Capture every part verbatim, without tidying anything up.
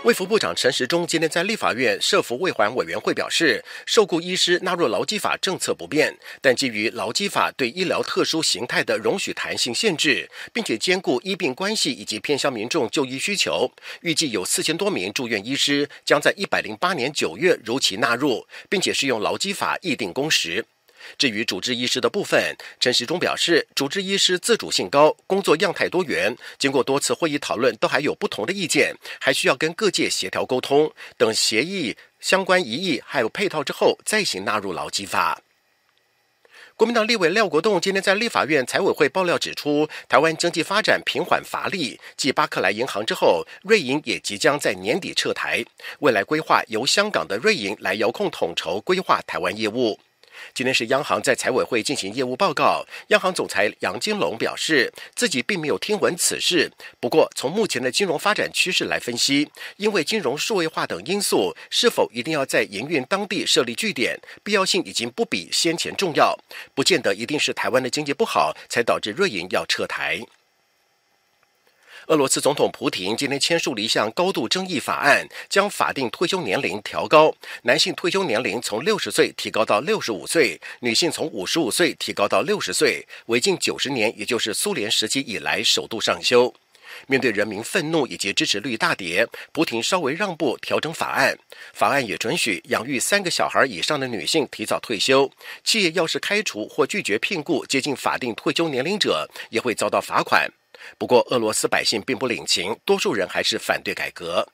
卫福部长陈时中今天在立法院社福卫环委员会表示，受雇医师纳入劳基法政策不变，但基于劳基法对医疗特殊形态的容许弹性限制，并且兼顾医病关系以及偏乡民众就医需求，预计有四千多名住院医师将在一百零八年九月如期纳入，并且适用劳基法议定工时。至于主治医师的部分，陈时中表示，主治医师自主性高，工作样态多元，经过多次会议讨论，都还有不同的意见，还需要跟各界协调沟通，等协议相关疑义还有配套之后，再行纳入劳基法。国民党立委廖国栋今天在立法院财委会爆料指出，台湾经济发展平缓乏力，继巴克莱银行之后，瑞银也即将在年底撤台，未来规划由香港的瑞银来遥控统筹规划台湾业务。今天是央行在财委会进行业务报告，央行总裁杨金龙表示，自己并没有听闻此事，不过从目前的金融发展趋势来分析，因为金融数位化等因素，是否一定要在营运当地设立据点，必要性已经不比先前重要，不见得一定是台湾的经济不好才导致瑞银要撤台。俄罗斯总统普廷今天签署了一项高度争议法案，将法定退休年龄调高，男性退休年龄从六十岁提高到六十五岁，女性从五十五岁提高到六十岁，为近九十年，也就是苏联时期以来首度上修。面对人民愤怒以及支持率大跌，普廷稍微让步调整法案，法案也准许养育三个小孩以上的女性提早退休，企业要是开除或拒绝聘雇接近法定退休年龄者，也会遭到罚款。不过，俄罗斯百姓并不领情，多数人还是反对改革。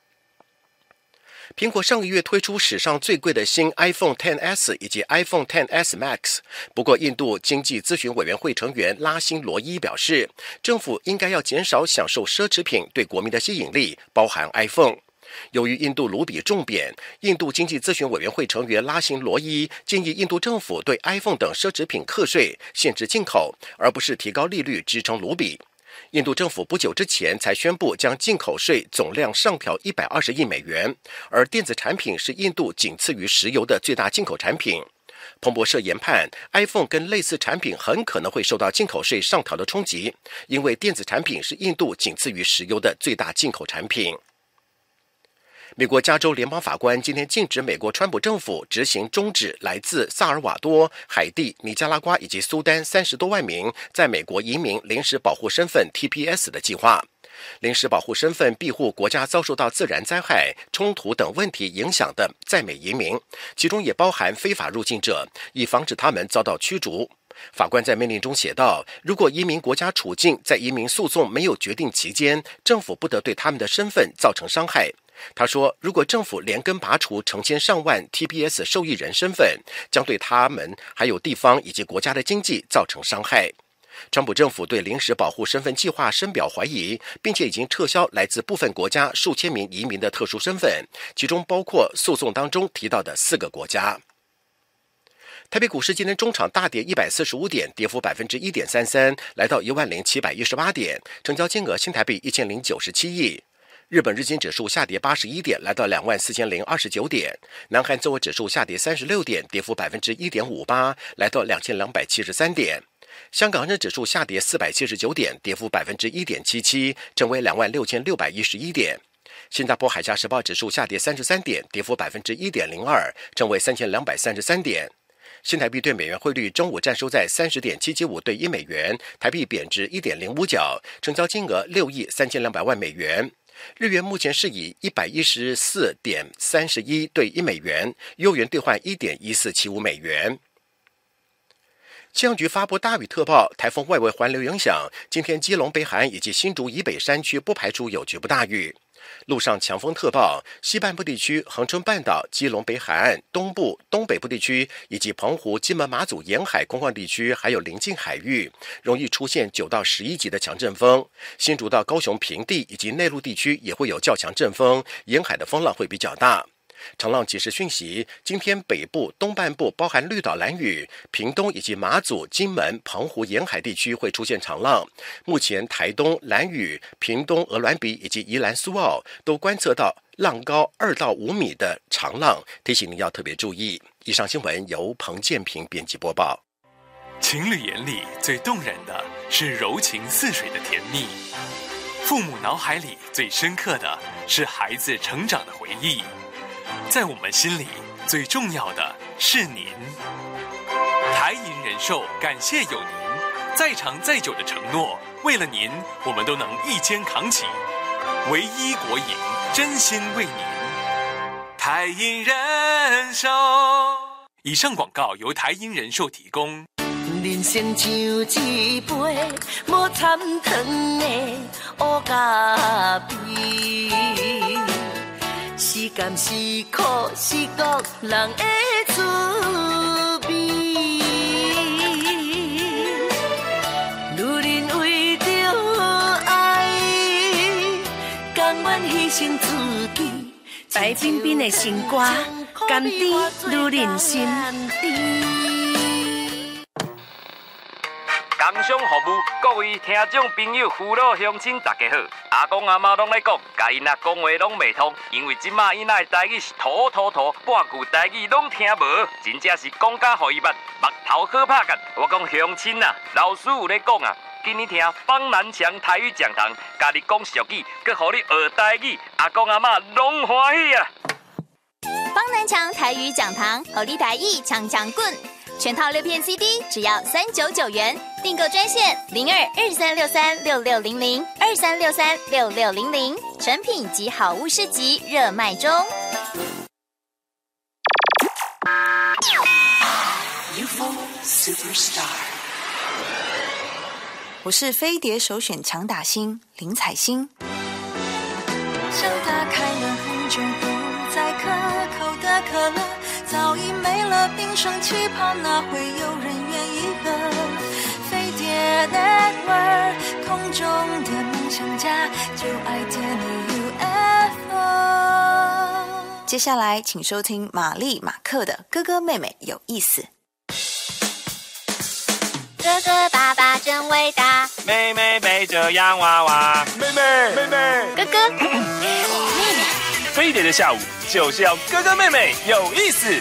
苹果上个月推出史上最贵的新 iPhone X S 以及 iPhone X S Max， 不过印度经济咨询委员会成员拉辛罗伊表示，政府应该要减少享受奢侈品对国民的吸引力，包含 iPhone。由于印度卢比重贬，印度经济咨询委员会成员拉辛罗伊建议印度政府对 iPhone 等奢侈品课税，限制进口，而不是提高利率支撑卢比。印度政府不久之前才宣布将进口税总量上调一百二十亿美元，而电子产品是印度仅次于石油的最大进口产品。彭博社研判 ，iPhone 跟类似产品很可能会受到进口税上调的冲击，因为电子产品是印度仅次于石油的最大进口产品。美国加州联邦法官今天禁止美国川普政府执行终止来自萨尔瓦多、海地、尼加拉瓜以及苏丹三十多万名在美国移民临时保护身份 T P S 的计划。临时保护身份庇护国家遭受到自然灾害、冲突等问题影响的在美移民，其中也包含非法入境者，以防止他们遭到驱逐。法官在命令中写道，如果移民国家处境在移民诉讼没有决定期间，政府不得对他们的身份造成伤害。他说，如果政府连根拔除成千上万 T P S 受益人身份，将对他们还有地方以及国家的经济造成伤害。川普政府对临时保护身份计划深表怀疑，并且已经撤销来自部分国家数千名移民的特殊身份，其中包括诉讼当中提到的四个国家。台北股市今天中场大跌一百四十五点，跌幅 百分之一点三三， 来到一万零七百一十八点，成交金额新台币一千零九十七亿。日本日经指数下跌八十一点，来到两万四千零二十九点。南韩综合指数下跌三十六点，跌幅 百分之一点五八， 来到两千两百七十三点。香港恒生指数下跌四百七十九点，跌幅 百分之一点七七， 成为两万六千六百一十一点。新加坡海峡时报指数下跌三十三点，跌幅 百分之一点零二， 成为三千两百三十三点。新台币对美元汇率中午站收在 三十点七七五对一美元，台币贬值一点零五角，成交金额六亿三千两百万美元。日元目前是以一百一十四点三十一对一美元，欧元兑换 一点一四七五美元。气象局发布大雨特报，台风外围环流影响，今天基隆北海岸以及新竹以北山区不排除有局部大雨。陆上强风特报，西半部地区、恒春半岛、基隆北海岸、东部、东北部地区以及澎湖、金门、马祖沿海空旷地区，还有邻近海域，容易出现九到十一级的强阵风。新竹到高雄平地以及内陆地区也会有较强阵风，沿海的风浪会比较大。长浪即时讯息，今天北部、东半部包含绿岛、兰屿、屏东以及马祖、金门、澎湖沿海地区会出现长浪。目前台东、兰屿、屏东、鹅銮鼻以及宜兰苏澳都观测到浪高二到五米的长浪，提醒您要特别注意。以上新闻由彭建平编辑播报。 情侣眼里最动人的是柔情似水的甜蜜， 父母脑海里最深刻的是孩子成长的回忆，在我们心里最重要的是您。台银人寿感谢有您，再长再久的承诺，为了您，我们都能一肩扛起。唯一国营，真心为您。台银人寿。以上广告由台银人寿提供。 人生像一杯无参糖的乌咖啡，是甘是苦是各人的滋味。女人为着爱，甘愿牺牲自己。白冰冰的新歌，甘甜女人心。 工商服务，各位听众朋友、父老乡亲，大家好！阿公阿妈拢咧讲，甲因仔讲话拢袂通，因为即马因仔的台语是土土土，半句台语拢听无，真正是讲甲互伊捌，目头好拍干。我讲乡亲啊，老师有咧讲啊，今日听方南强台语讲堂，甲你讲俗语，佮互你学台语，阿公阿妈拢欢喜啊！ 方南强台语讲堂，互你台语强强滚。全套六片 C D 只要三九九元，订购专线零二二三六三六六零零二三六三六六零零，成品及好物市集热卖中。 我是飞碟首选强打星林采欣。 想打开了很久不再可口的可乐，早已没了冰霜气泡，哪会有人愿意喝？飞碟 Network 空中的梦想家，就爱点你 U F O。 接下来请收听玛丽马克的哥哥妹妹有意思。 哥哥爸爸真伟大， 妹妹背着洋娃娃， 妹妹妹妹， 哥哥妹妹，飞碟的下午就是要哥哥妹妹有意思。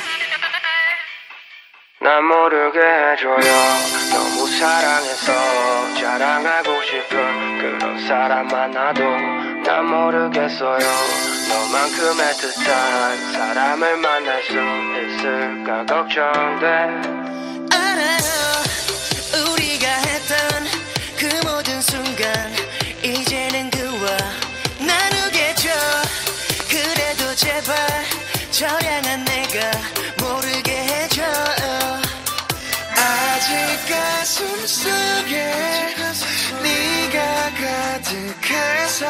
난 모르게 해줘요 너무 사랑해서 자랑하고 싶은 그런 사람 만나도 난 모르겠어요 너만큼 애틋한 사람을 만날 수 있을까 걱정돼 알아요 우리가 했던 그 모든 순간 이제는 그와 나누겠죠 그래도 제발 저량한 내가 모르게 해줘요 아직 가슴속에 네가 가득해서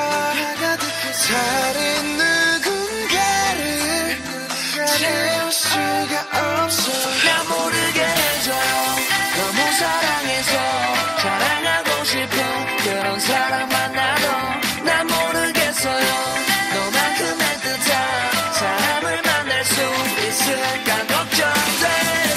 다른 누군가를 채울 수가 없어 나 모르게 해줘요 너무 사랑해서 자랑하고 싶은 그런 사람 만나도 난 모르겠어요 너만큼 애틋한 사람을 만날 수 있을까 걱정돼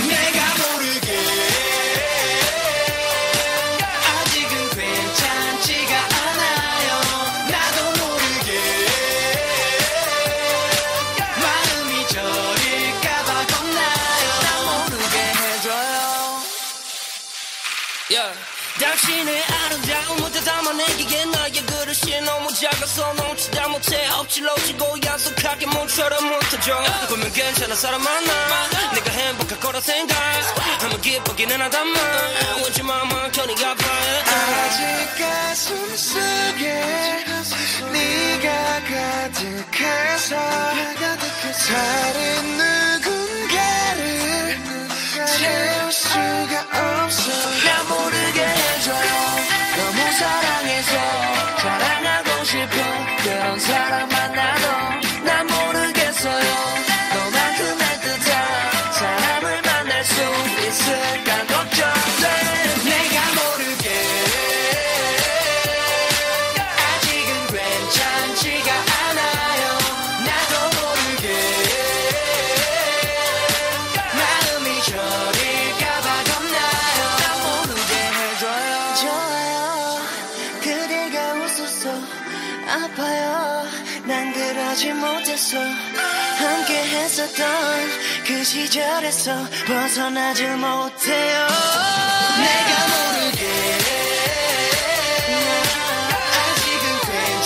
당신의 아름다운 무대 담아내기에 나의 그릇이 너무 작아서 넘치다 못해 억지로 지고 약속하게 몸처럼 뭉쳐져 보면 괜찮아 사람 만나 내가 행복할 거라 생각 한번 기쁘기는 하다만 왠지 마음은 편히 아파해 아직 가슴속에 네가 가득해서 다른 누군가를 채울 수가 없어 나 모르게 해줘요 너무 사랑해서 자랑하고 싶은 그런 사람 만나도 난 모르겠어요 너만큼 애틋한 사람을 만날 수 있을까 걱정돼 내가 모르게 아직은 괜찮지가 않아요 나도 모르게 마음이 저릴까봐 겁나요 난 모르게 해줘요 좋아요 그대가 웃어서 아파요 난 그러지 못했어 함께 했었던 그 시절에서 벗어나질 못해요 내가 모르게 아직은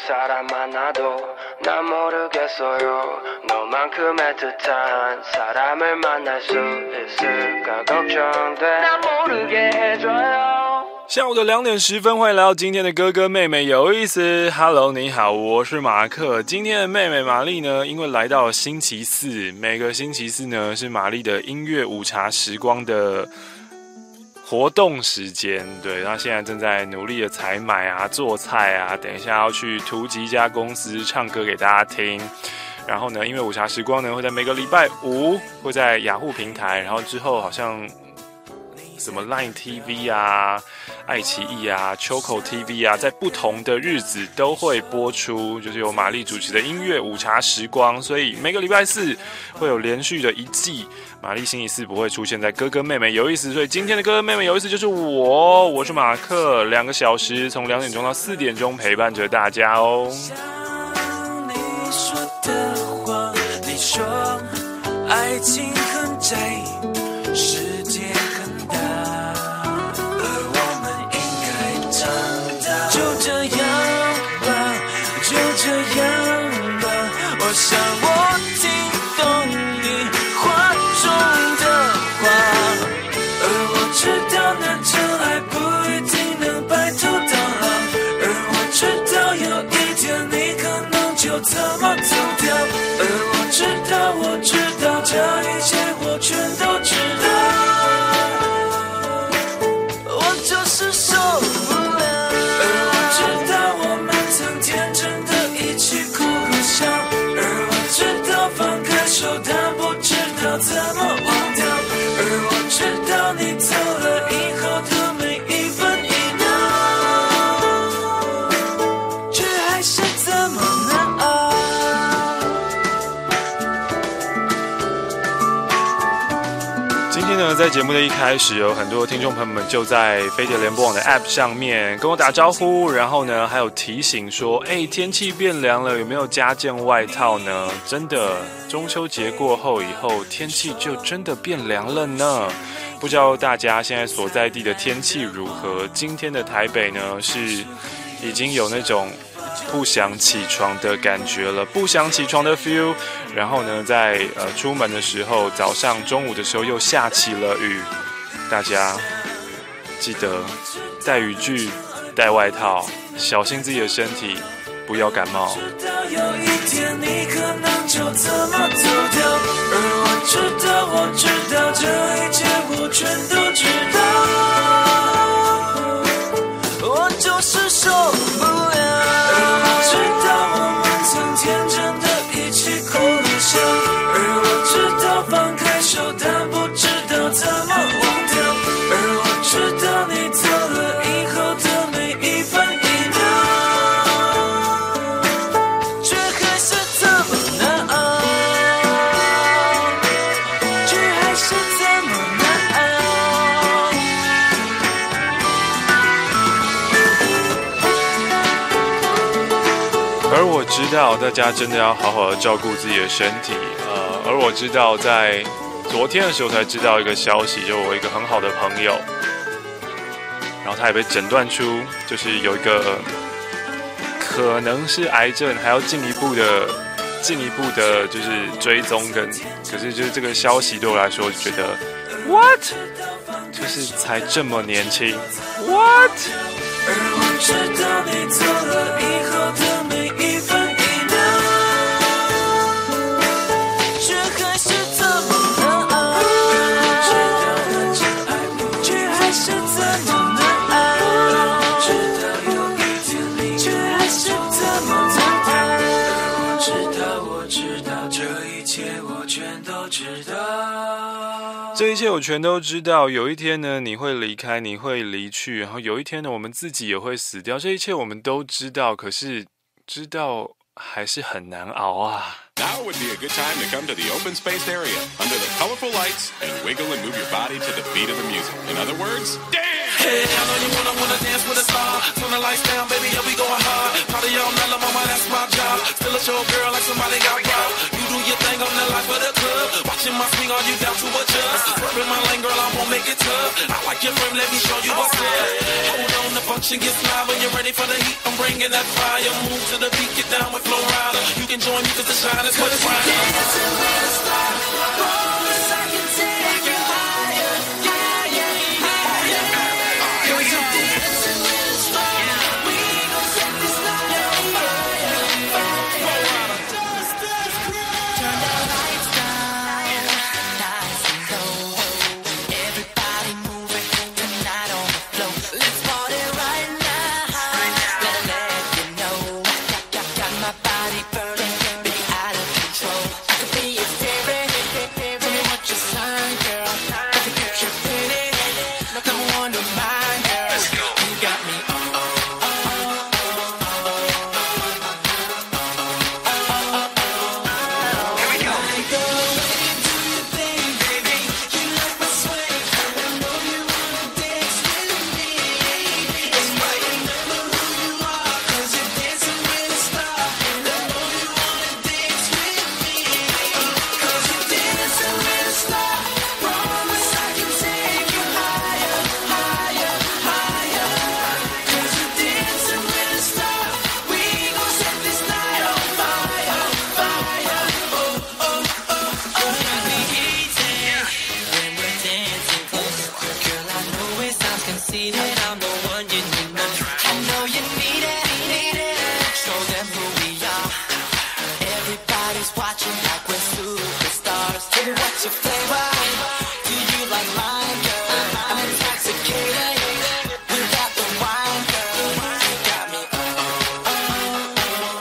사람 만나도 난 모르겠어요 너만큼 애틋한 사람을 만날 수 있을까 걱정돼 난 모르게 해줘요 下午的两点十分，欢迎来到今天的哥哥妹妹有意思。Hello， 你好，我是马克。今天的妹妹玛丽呢，因为来到了星期四，每个星期四呢是玛丽的音乐午茶时光的活动时间。对，她现在正在努力的采买啊、做菜啊，等一下要去图吉一家公司唱歌给大家听。然后呢，因为午茶时光呢会在每个礼拜五会在雅虎平台，然后之后好像什么 Line T V 啊、爱奇艺啊、Choco T V 啊，在不同的日子都会播出，就是由玛丽主持的音乐午茶时光。所以每个礼拜四会有连续的一季。玛丽星期四不会出现在哥哥妹妹有意思，所以今天的哥哥妹妹有意思就是我，我是马克，两个小时从两点钟到四点钟陪伴着大家哦。 你说的话，你说爱情很窄，世界很大，而我们应该长大。就这样吧，就这样吧，我想我听懂你话中的话，而我知道那真爱不一定能白头到老，而我知道有一天你可能就这么走掉，而我知道我知道这一切我全都知道，我就是受不了，而我知道我们曾天真的一起哭和笑，而我知道放开手但不知道怎么忘掉，而我知道你走了以后的每一分一秒，却还是这么难熬。 今天呢，在节目的一开始，有很多听众朋友们就在飞碟联播网的 App 上面跟我打招呼，然后呢，还有提醒说，哎，天气变凉了，有没有加件外套呢？真的，中秋节过后以后，天气就真的变凉了呢。不知道大家现在所在地的天气如何？今天的台北呢，是已经有那种不想起床的感觉了，不想起床的 feel。然后呢，在呃出门的时候，早上、中午的时候又下起了雨，大家记得带雨具、带外套，小心自己的身体，不要感冒。 直到有一天你可能就这么走掉，而我知道，我知道这一切我全都知道，我就是受不了。知道我们曾天真的一起哭和笑，而我知道放开手但不知道怎么忘掉，而我知道你走了以后的每一分一秒，却还是这么难熬，却还是这么难熬。 而我知道大家真的要好好的照顾自己的身体，呃，而我知道在昨天的时候才知道一个消息，就我一个很好的朋友，然后他也被诊断出就是有一个可能是癌症，还要进一步的进一步的就是追踪跟，可是就是这个消息对我来说就觉得 what， 就是才这么年轻 what。 而我知道你走了以后的每一分一秒，却还是这么难熬，知道的真爱却还是这么难熬，知道有一天你却还是这么难熬，我知道我知道这一切我全都知道， 这一切我全都知道，有一天呢你会离开，你会离去，然后有一天呢我们自己也会死掉，这一切我们都知道，可是知道还是很难熬啊。 Now would be a good time to come to the open spaced area under the colorful lights and wiggle and move your body to the beat of the music. In other words, dance! Hey, I know you wanna wanna dance with a star. Turn the lights down, baby, yeah, we going hard. Party all night, mama, that's my job. Still a show girl like somebody got robbed. You do do your thing, I'm the life of the club. Watching my swing, are you down to adjust? Swerving my lane, girl, I won't make it tough. I like your frame, let me show you what's up. Hold on, the function gets live when you're ready for the heat. I'm bringing that fire. Move to the beat, get down with Flow Rider. You can join me cause the shine is much brighter. Dancing with a star, promise I can take you higher, higher, higher. Cause you're dancing with a star. We gon' set this night on fire, fire. Turn the lights down, nice and low. Everybody moving tonight on the floor. Let's party right now. Gotta let you know, got, got my body burning, be out of control. I could be your favorite. Tell me what your sign, girl. I can get you pretty. No one to mind, girl. Let's go. You got me. Oh, oh, oh, oh, oh. Here we go. Like the way you do your thing, baby. You like my swing. I know you wanna dance with me. It's right, remember who you are, cause you're dancing with a star. And I know you wanna dance with me. Cause you're dancing with a star. Promise I can take you higher, higher, higher. Cause you're dancing with a star. We gon' set this night on fire, fire. Oh, oh, oh, oh. Got me heating when we're dancing close. Girl, I know it sounds conceited. I'm the one you need most. I know you need it, need it. Show them who we are. Everybody's watching like we're superstars. Tell me what's your flavor? Do you like mine, girl? I'm intoxicated. We got the wine, girl. You got me. Oh, oh, oh,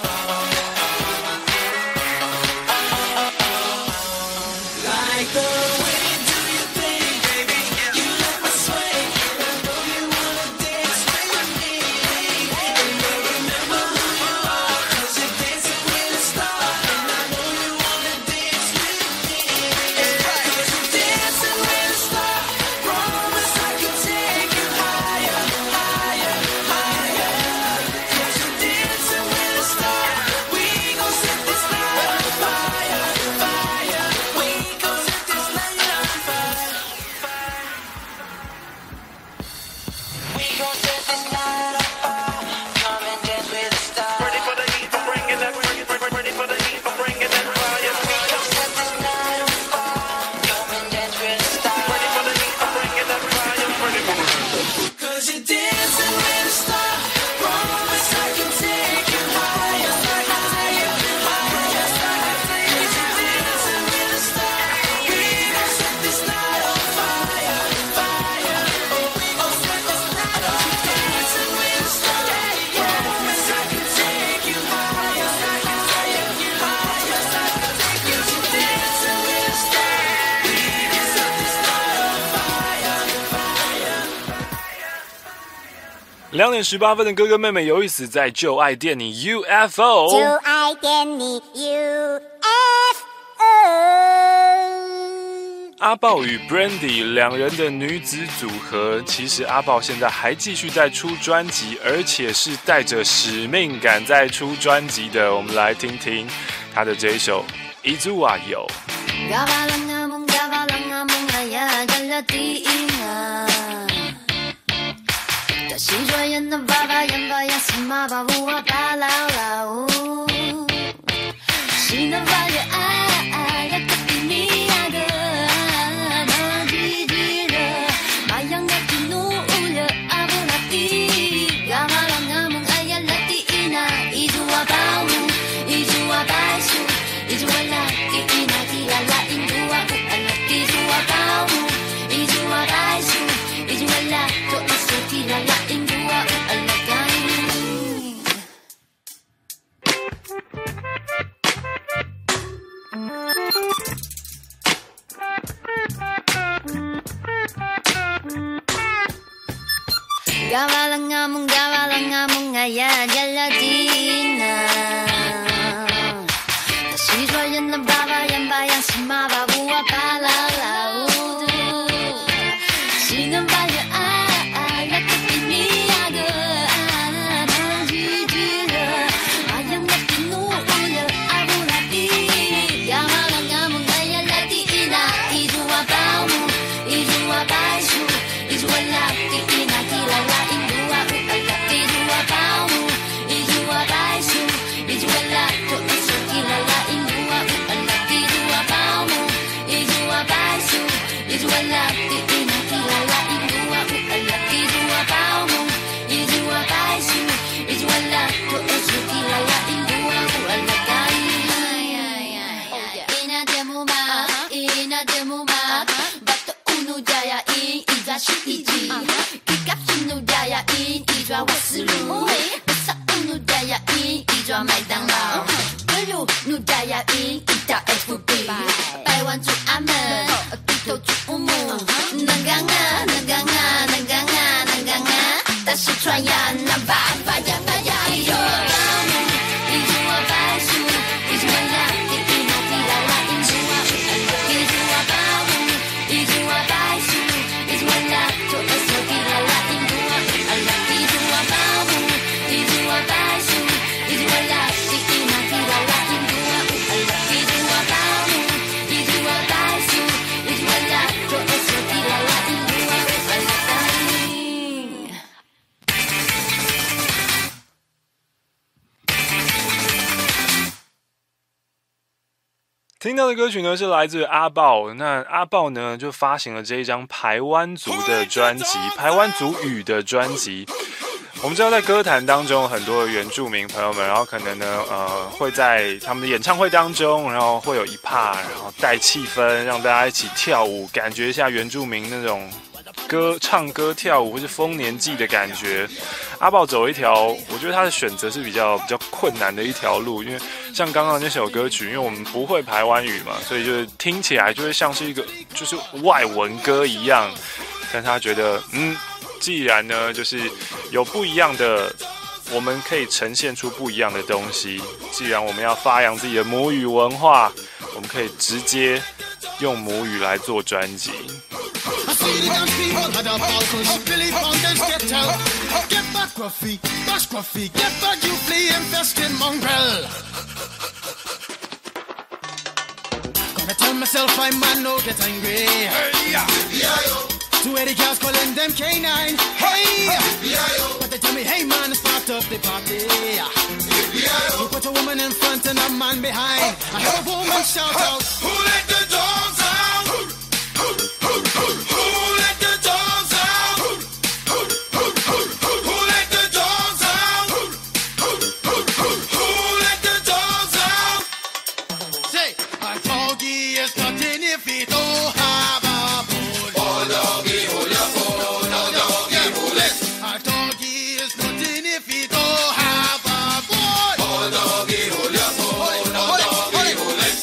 oh. Like the way you do your thing, baby. You like my swing. I know you wanna dance with me. And I remember who you are, cause you're dancing with a star. And I know you wanna dance with me. Cause you're dancing with a star. Promise I can take you higher, higher, higher. Cause you're dancing with a star. We gon' set this night on fire, fire. We gon' set this night on fire. We gon' set this night on fire. Come and dance with a star. Ready for the heat, I'm bringing that. Ready for the heat, I'm bringing that fire. We gon' set this night on fire. Come and dance with a star. Ready for the heat, I'm bringing that fire. Ready for the heat. Cause you're dancing with a star. Promise I can take you higher, higher, higher. Cause you're dancing with a star. We gon' set this night on fire, fire. Oh, we gon' set this night on fire. Dancing with a star. Promise I can take you higher, higher, higher. Cause you're dancing with a star. We gon' set this night on fire, fire. 两点十八分的哥哥妹妹有意思，在就爱店里 U F O。 就爱点你 U F O。 阿豹与 Brandy 两人的女子组合，其实阿豹现在还继续在出专辑，而且是带着使命感在出专辑的。我们来听听他的这一首《一组啊有》。 Gawalang gawalang among aya galatina. 다시 조연 너 봐봐 연봐야 스마바 우와 발라라우. 신나봐야 아야 끝이니야가 너지지러 마양 같은 노을려 아브라띠. 가와랑 among aya 라띠나 이주와 바우 이주와 바이수 이주와 라띠나 디랄라 인두와 우알라 이주와 바우 이주와 바이수 이주와 라또 이수 디랄라 인두와 우알라 가이. Gawalang among gawalang among aya galatina. 다시 조연 너 봐봐 연봐야 스마바 우와 발라라우. 신은 발려 아야 끝이니야가 너지지러 마양 같은 노을려 아브라띠. 印一到 F B， 百万祝阿门，低头祝父母，能干啊，能干啊，能干啊，能干啊，大声传扬那爸爸呀爸呀，一祝我保姆，一祝我白鼠，一祝我拉滴滴那滴啦啦，一祝我一祝我保姆，一祝我白鼠，一祝我拉做二手滴啦啦，一祝我一祝我保姆，一祝我白鼠，一祝我拉滴滴那滴啦啦，一祝我一祝我保姆，一祝我白鼠，一祝我拉做二手滴啦啦，一祝我听到的歌曲呢是来自阿豹，那阿豹呢就发行了这一张排湾族的专辑，排湾族语的专辑。我们知道在歌坛当中很多的原住民朋友们，然后可能呢呃会在他们的演唱会当中，然后会有一趴，然后带气氛，让大家一起跳舞，感觉一下原住民那种歌唱歌跳舞或是丰年祭的感觉。阿豹走一条我觉得他的选择是比较比较困难的一条路，因为像刚刚那首歌曲，因为我们不会排湾语嘛，所以就是听起来就会像是一个就是外文歌一样，但他觉得嗯既然呢就是有不一样的，我们可以呈现出不一样的东西，既然我们要发扬自己的母语文化，我们可以直接用母语来做专辑。 I see the dance people had a ball cause Billy Fountains get out. Get back Gruffy, bash Gruffy, get back you flea infested mongrel. Gonna tell myself I man no get angry. Hey, yeah. Two eighty cows calling them K nine. Hey, but they tell me hey man start up the party. You put a woman in front and a man behind. I heard a woman shout out, who let the dogs out? Who let the dogs out? Who let the dogs out? Who let the dogs out? Say, a doggy is nothing if he don't have a bone. Oh doggy, hold your bone. Oh doggy, hold it. A doggy is nothing if he don't have a bone. Oh doggy, hold your bone. Oh doggy, hold it.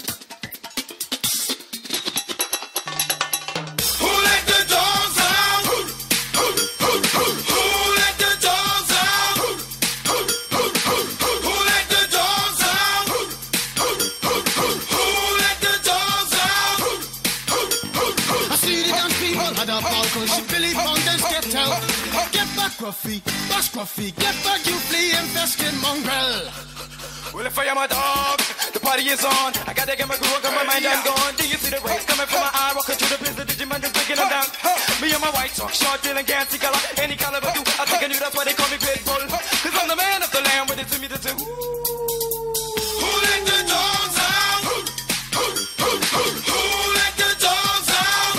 Billy Fountains get out. Get back Gruffy, bash Gruffy, get back you flea infested mongrel. Well if I am a dog, the party is on. I gotta get my groove on, my mind I'm gone. Do you see the rays coming from my eye? Walking through the prison, Digimon just breaking them down. Me and my white talk, short, dealing, gassy color. Any caliber do, I think I knew that's why they call me Pitbull. Cause I'm the man of the land with it to me to do. Who let the dogs out? Who let the dogs out?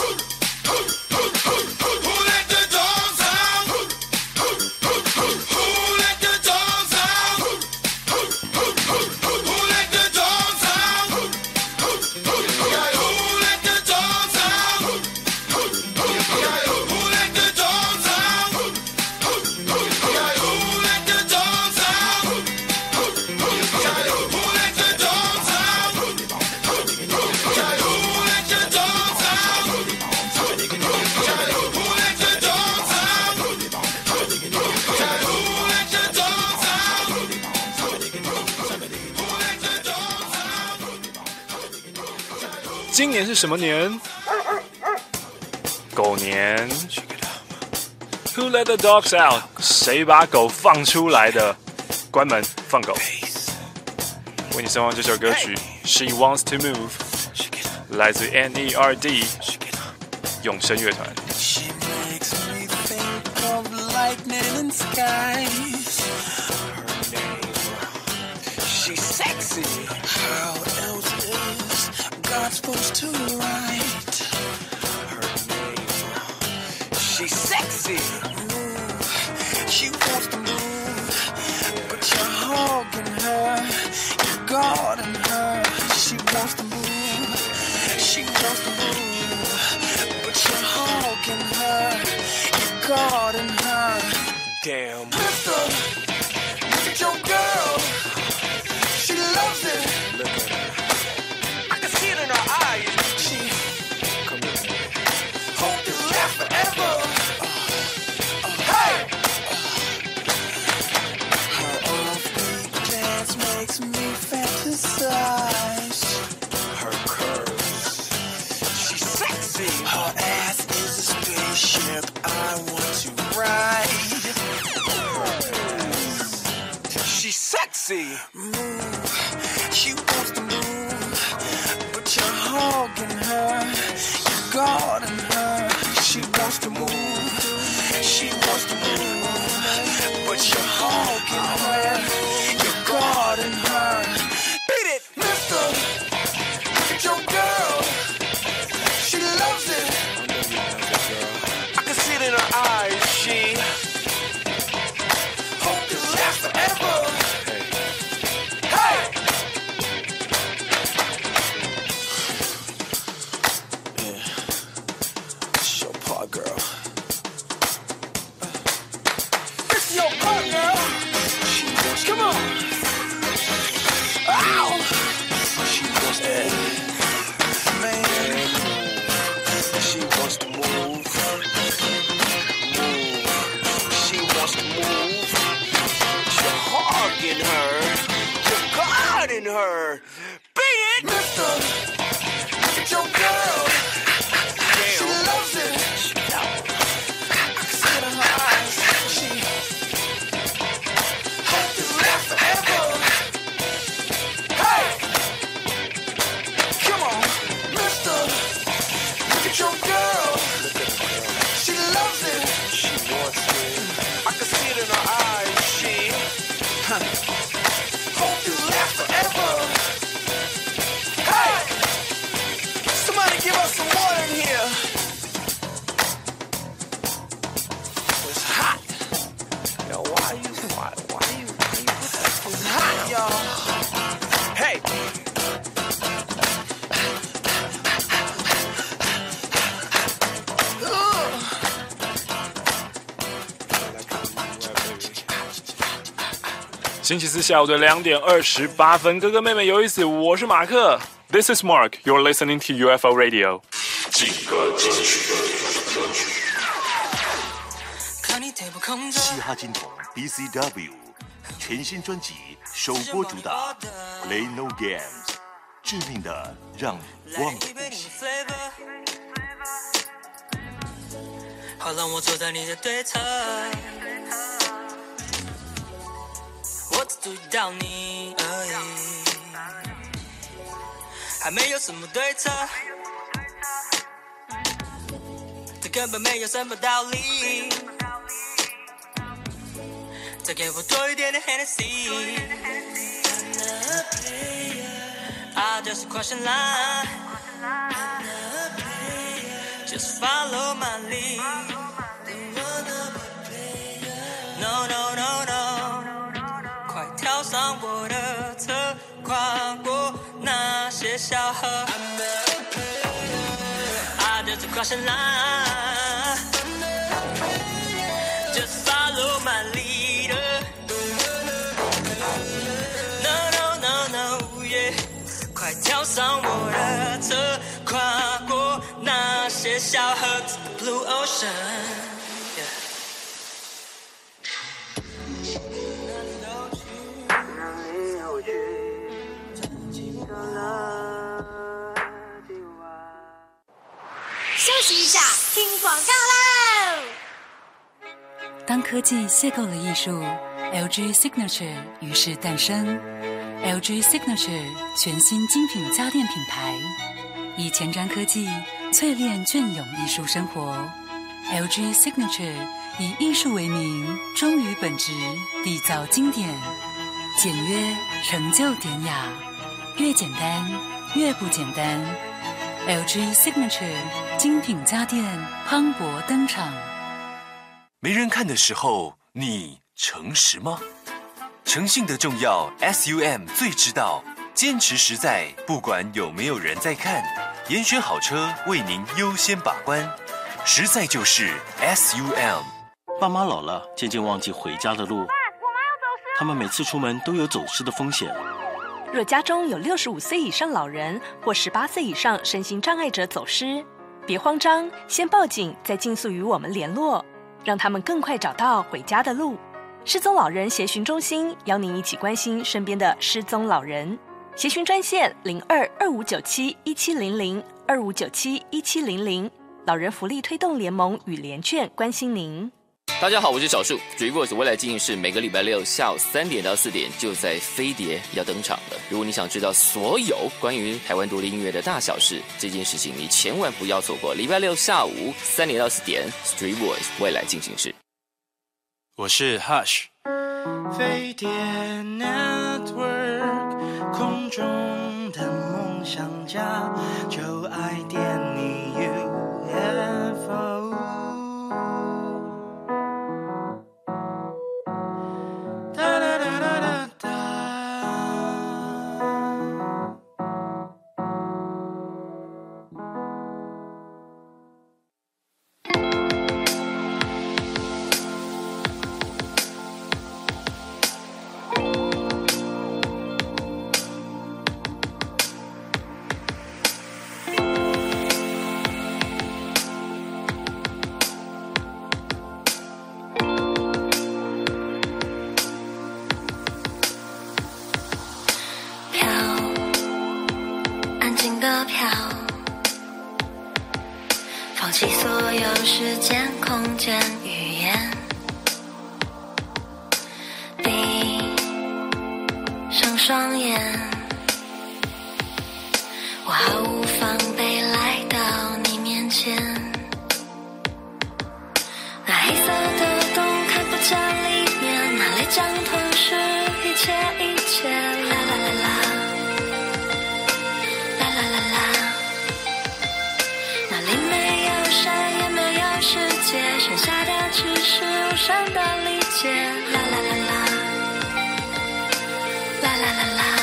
Who let the dogs out? Who let the dogs out? Who let the dogs out? Who let the dogs out? Who let the dogs out? Who let the dogs out? Who let the dogs out? Who 今年是什么年？狗年。Who let the dogs out？ 谁把狗放出来的？关门放狗。为你送上这首歌曲 She Wants to Move， 来自 N E R D 永生乐团。 She makes me think of lightning and skies. Her name, she's sexy. How else is God supposed to write her name? She's sexy. Ooh, she wants to move, but you're hogging her. You're guarding her. She wants to move. She wants to move, but you're hogging her. You're guarding her. Damn. Listen, look at your girl. She loves it. Look at her. wants to move, she wants to move, but you're hogging her, you're guarding her. Beat it, mister, look at your girl, she loves it. I can see it in her eyes, she hope this lasts forever. Hey! Yeah, it's your part, girl. It's your part, girl. Come on. Ow! She wants to move. Man, she wants to move. Move. She wants to move. You're hogging her. You're guarding her. Beat it! Mister, look at your girl. Damn. She loves it. I can see it in her eyes. She hope this lasts forever. Hey! Come on, mister. Look at your girl. She loves it. She wants it. I can see it in her eyes. She hope this lasts forever. Hey! Somebody give us some water in here. It's hot. Yo, why you, why, why you, why you put that? It's hot, y'all. Hey! Ugh. 星期四下午的两点二十八分，哥哥妹妹有意思，我是马克。This is Mark. You're listening to U F O Radio. 这个继续。 嘻哈金童 B C W 全新专辑首播主打 Play No Games， 致命的让你忘了不行。 好让我坐在你的对侧，我只注意到你而已，还没有什么对策，这根本没有什么道理，再给我多一点点 Hennessy， I just question line， just follow my lead， No no no no， 快跳上我的车，跨过那些小河 I just crossing line， just follow my leader， No no no no yeah， 快跳上我的车，跨过那些小河 to the blue ocean。Yeah. 休息一下，听广告喽。 当科技邂搿了艺术 ，L G Signature 于是诞生。L G Signature 全新精品家电品牌，以前瞻科技淬炼隽永艺术生活。L G Signature 以艺术为名，忠于本质，缔造经典，简约成就典雅，越简单越不简单。L G Signature 精品家电磅礴登场。 没人看的时候，你诚实吗？诚信的重要 ，S U M 最知道。坚持实在，不管有没有人在看，严选好车为您优先把关。实在就是 S U M。 爸妈老了，渐渐忘记回家的路。爸，我妈要走失。他们每次出门都有走失的风险。 若家中有六十五岁以上老人或十八岁以上身心障碍者走失，别慌张，先报警，再尽速与我们联络，让他们更快找到回家的路。失踪老人协寻中心邀您一起关心身边的失踪老人。协寻专线零二二五九七一七零零二五九七一七零零，老人福利推动联盟与联券关心您。 大家好，我是小树。Dreamworks 未来进行式每个礼拜六下午三点到四点就在飞碟要登场了。如果你想知道所有关于台湾独立音乐的大小事，这件事情你千万不要错过。礼拜六下午三点到四点 Dreamworks 未来进行式。 我是 Hush。 飞碟 Network 空中的梦想家，就爱点你 U F O。 放弃所有时间、空间、语言，闭上双眼，我毫无防备来到你面前。那黑色的洞看不见里面，那泪将吞噬一切一切。啦啦啦啦，啦啦啦啦，那里没有谁也没有世界，剩下的只是无声的理解。啦啦啦啦，啦啦啦啦。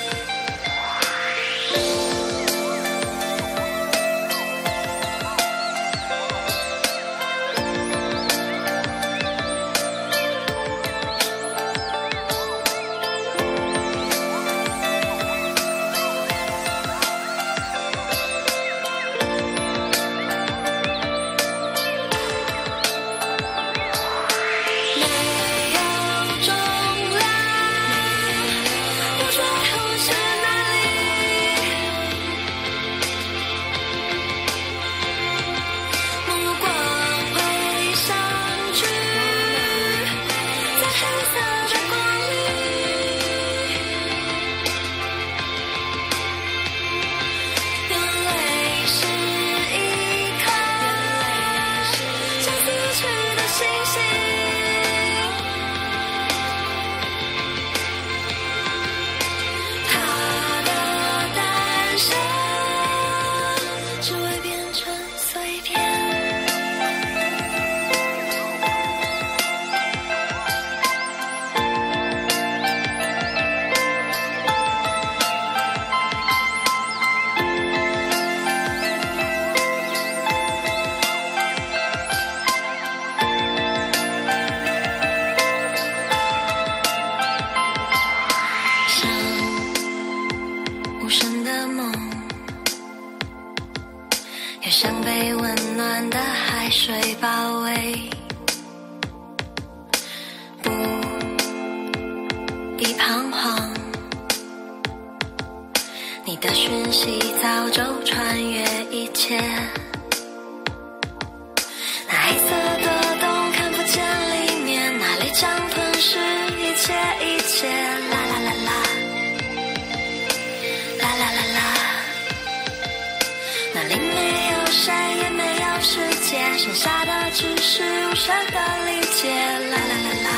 剩下的只是无声的理解。啦啦啦啦，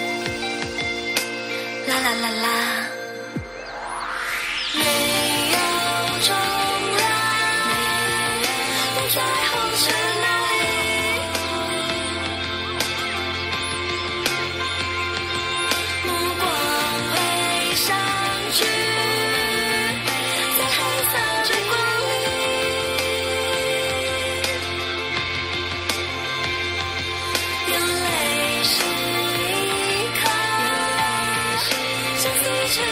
啦啦啦啦。没有重量，不在乎是哪里。目光会相聚，在黑色之光里。眼泪是一颗相思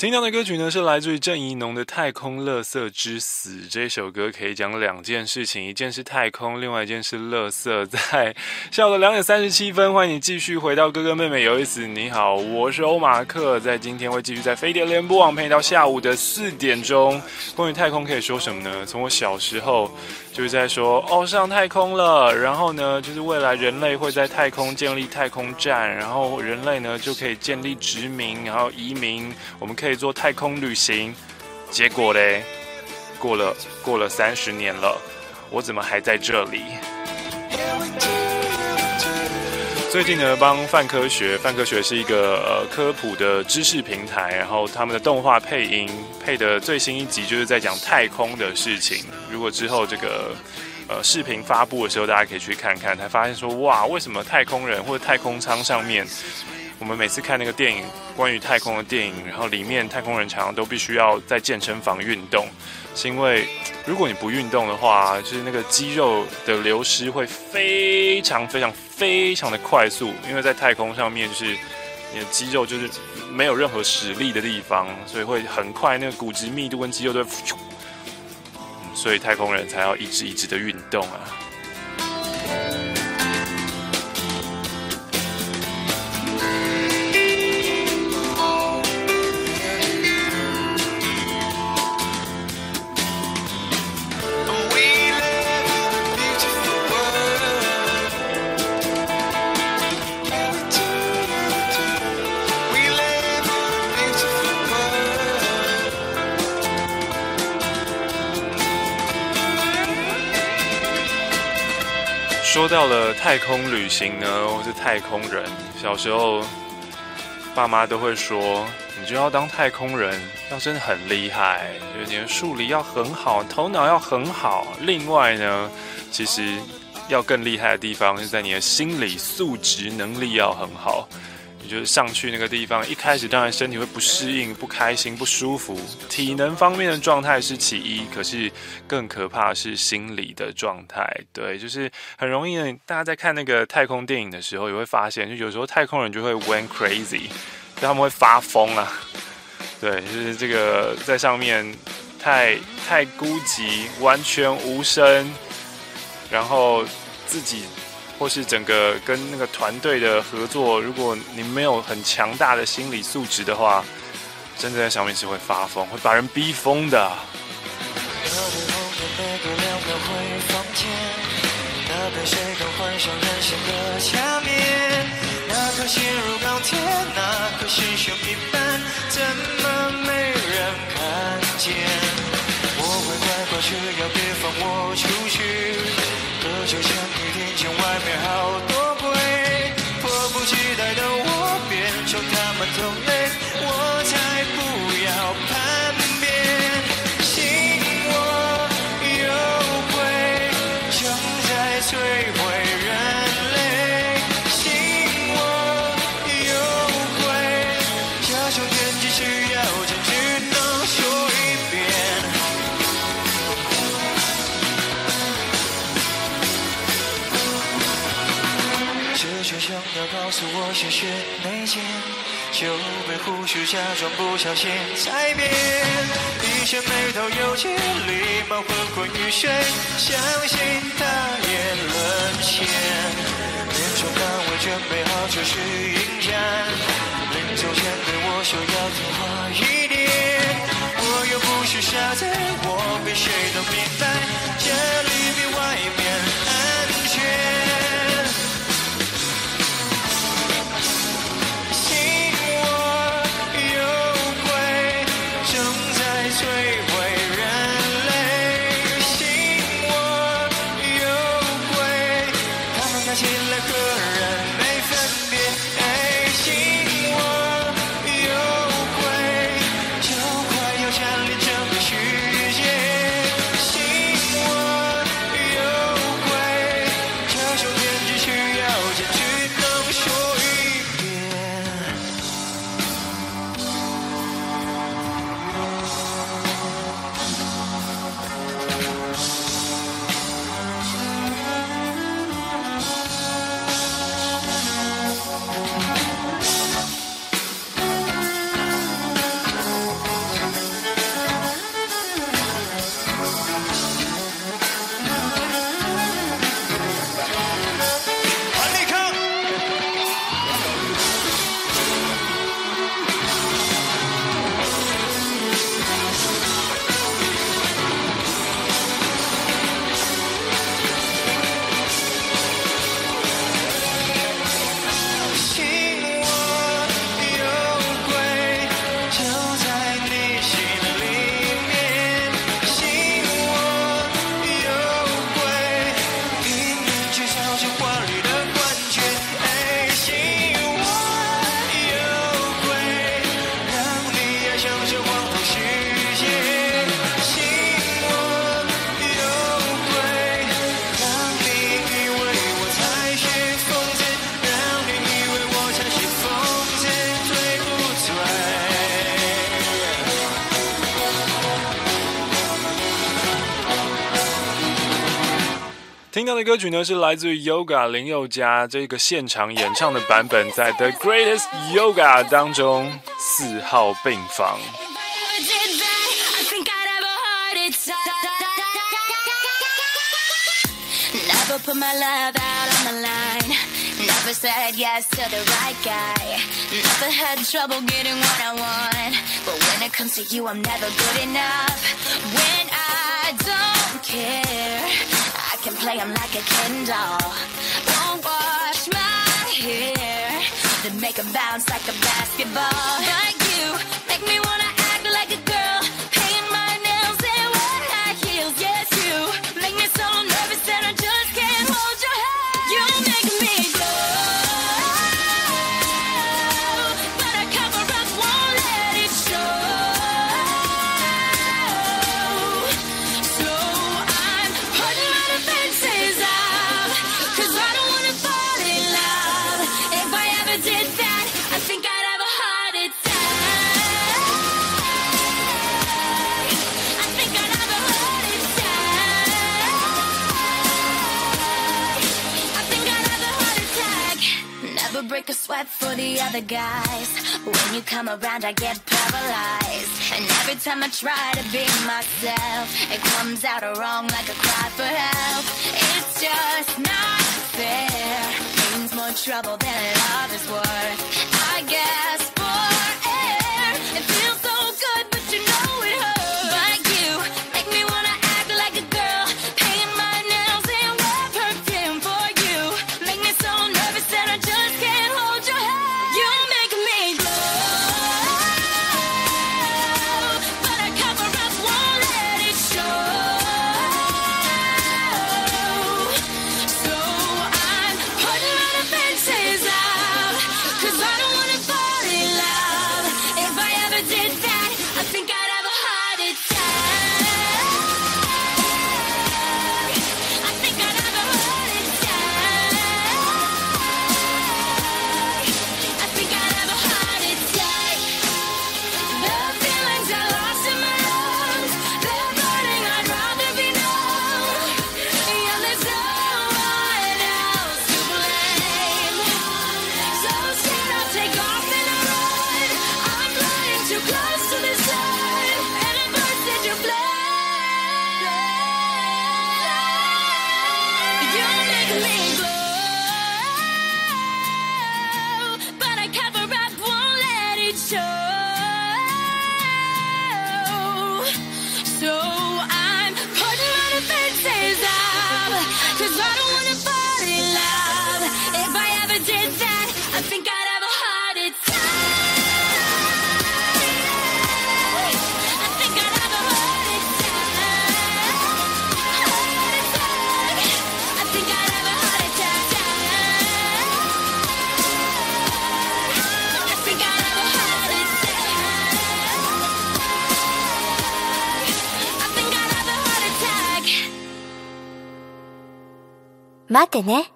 听到的歌曲呢是来自于郑宜农的《太空垃圾之死》。这首歌可以讲两件事情，一件是太空，另外一件是垃圾。在下午的两点三十七分，欢迎你继续回到哥哥妹妹有意思。你好，我是欧马克，在今天会继续在飞碟联播网陪你到下午的四点钟。关于太空可以说什么呢？从我小时候就是在说哦上太空了，然后呢就是未来人类会在太空建立太空站，然后人类呢就可以建立殖民，然后移民，我们可以做太空旅行。结果嘞，过了过了三十年了，我怎么还在这里？最近呢，帮泛科学，泛科学是一个呃科普的知识平台，然后他们的动画配音配的最新一集就是在讲太空的事情。如果之后这个呃视频发布的时候，大家可以去看看，才发现说哇，为什么太空人或者太空舱上面，我们每次看那个电影，关于太空的电影，然后里面太空人常常都必须要在健身房运动，是因为如果你不运动的话，就是那个肌肉的流失会非常非常非常的快速，因为在太空上面就是你的肌肉就是没有任何实力的地方，所以会很快那个骨质密度跟肌肉都会，所以太空人才要一直一直的运动啊。说到了太空旅行呢，或是太空人，小时候爸妈都会说，你就要当太空人，要真的很厉害，就是你的数理要很好，头脑要很好。另外呢，其实要更厉害的地方是在你的心理素质能力要很好。你就是上去那个地方，一开始当然身体会不适应、不开心、不舒服，体能方面的状态是其一，可是更可怕的是心理的状态。对，就是很容易呢，大家在看那个太空电影的时候，也会发现，就有时候太空人就会 went crazy， 就他们会发疯啊。对，就是这个在上面太太孤寂，完全无声，然后自己。或是整个跟那个团队的合作，如果你没有很强大的心理素质的话，真的在上面是会发疯，会把人逼疯的。那个谁更幻想人生的下面，那颗心如钢铁，那颗心像一般，怎么没人看见？我会乖乖去，要别放我出去。可就像你听见外面好多鬼，迫不及待的我变成他们同类，我才不要叛变。心我有鬼，正在摧毁人类。心我有鬼，加上天气需要证据能说一遍。却想要告诉我谢谢没见，就被胡须假装不小心踩扁。一些眉头有节礼貌昏昏欲睡，相信他也沦陷。脸上看伪装备好就是赢家，临走前对我说要听话一点。我又不是傻子，我比谁都明白，这里比外面安全。摧毁人类，心我有鬼，他们看起来和人没分别。哎，心我有鬼，就快要占领整个世界。心我有鬼，这首天只需要证据能说一遍。 听到的歌曲呢是来自于 Yoga 林宥嘉这个现场演唱的版本，在 The Greatest Yoga 当中四号病房。 Never put my love out on the line. Never said yes to the right guy. Never had trouble getting what I want. But when it comes to you, I'm never good enough. When I don't care, I can play him like a Ken doll. Won't wash my hair, then make him bounce like a basketball. Like you, make me wanna act like a girl, paint my nails and wear high heels. Yes, you make me so nervous that I just can't hold your hand. You make me glow, but I cover up, won't let it show. So I'm putting my defenses up, 'cause I don't wanna fall in love. If I ever did that, I think I'd have a heart attack. I think I'd have a heart attack. I think I'd have a heart attack. Never break a sweat for the other guys. When you come around, I get paralyzed. And every time I try to be myself, it comes out wrong like a cry for help. It's just not fair. Means more trouble than love is worth. I guess for air, it feels so good, but you know it hurts. But you make me wanna act like a girl, paint my nails and wear perfume for you. Make me so nervous that I just can't hold your hand. You make me glow, but I cover up, won't let it show. So I'm putting my defenses up, 'cause I don't wanna fall in love. If I ever did that, I think I'd have a heart attack. I think I'd have a heart attack. I think I'd have a heart attack. The feelings I lost in my lungs, they're burning, I'd rather be numb. Yeah, there's no one else to blame. So scared I'll take off and I run. I'm flying too close to the sun, and it bursts into flame. You make me glow, but I cover up, won't let it show. So I'm putting my defenses up, 'cause I don't wanna fall in love. If I ever did that, I think I'd have a heart attack. I think I'd have a heart attack. Heart attack. I think I'd have a heart attack. I think I'd have a heart attack. I think I'd have a heart attack. 待ってね。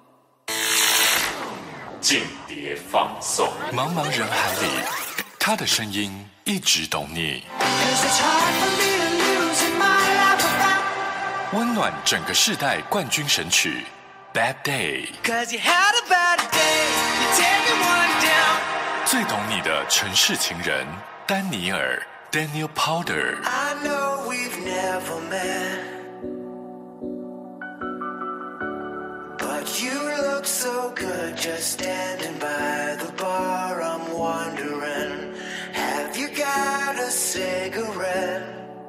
间谍放送，茫茫人海里，他的声音一直懂你， 'Cause it's hard for me to lose in my life without. 温暖整个世代冠军神曲《Bad Day》， 'Cause you had a bad day, you take me one down. 最懂你的城市情人丹尼尔 Daniel Powder， I know we've never met, but you look so good just standing by the bar. I'm wondering, have you got a cigarette?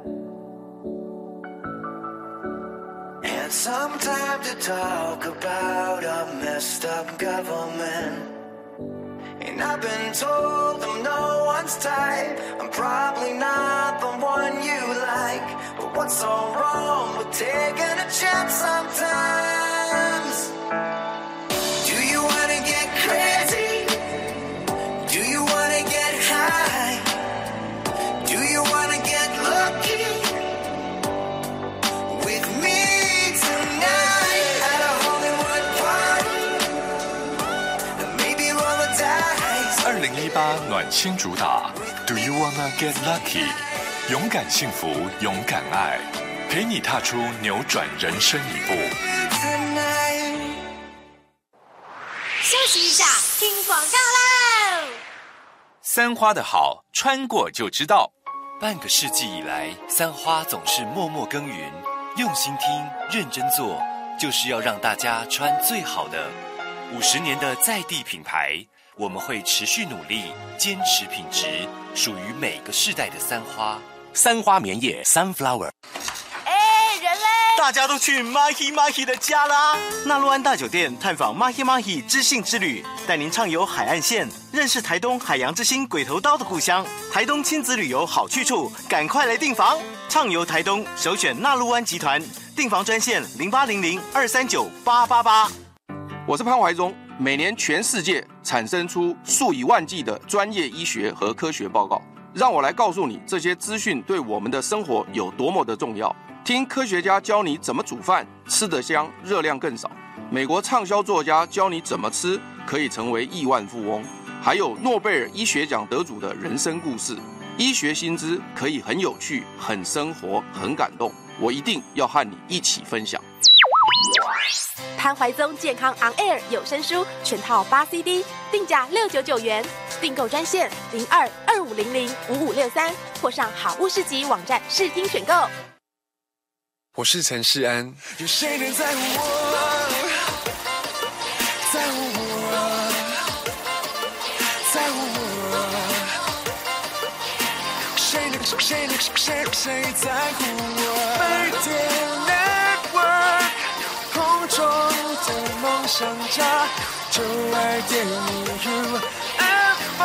And some time to talk about a messed up government. And I've been told I'm no one's type, I'm probably not the one you like. But what's so wrong with taking a chance sometimes? Do you wanna get crazy? Do you wanna get high? Do you wanna get lucky with me tonight at a Hollywood party? Maybe roll the dice. 二零一八暖心主打 Do You Wanna Get Lucky？ 勇敢幸福，勇敢爱，陪你踏出扭转人生一步。 Tonight 休息一下，听广告喽。 三花的好，穿过就知道。半个世纪以来，三花总是默默耕耘，用心听，认真做，就是要让大家穿最好的。五十年的在地品牌，我们会持续努力，坚持品质，属于每个世代的三花。三花棉业 Sunflower。 哎，人嘞？ 大家都去 Mahi Mahi 的家啦！纳洛安大酒店探访 Mahi Mahi 知性之旅，带您畅游海岸线，认识台东海洋之星鬼头刀的故乡。台东亲子旅游好去处，赶快来订房！畅游台东，首选纳洛安集团，订房专线零八零零二三九八八八。 我是潘怀忠。每年全世界产生出数以万计的专业医学和科学报告，让我来告诉你这些资讯对我们的生活有多么的重要。听科学家教你怎么煮饭，吃得香，热量更少。美国畅销作家教你怎么吃可以成为亿万富翁。还有诺贝尔医学奖得主的人生故事。医学新知可以很有趣、很生活、很感动。我一定要和你一起分享。 潘怀宗健康 On Air 有声书全套八 C D， 定价六百九十九元，订购专线零二二五零零五五六三，或上好物市集网站试听选购。 我是陈世安。 有谁能在乎我？在乎我？在乎我？谁能谁能谁谁在乎我？每天 network 空中的梦想家，就爱点你 U F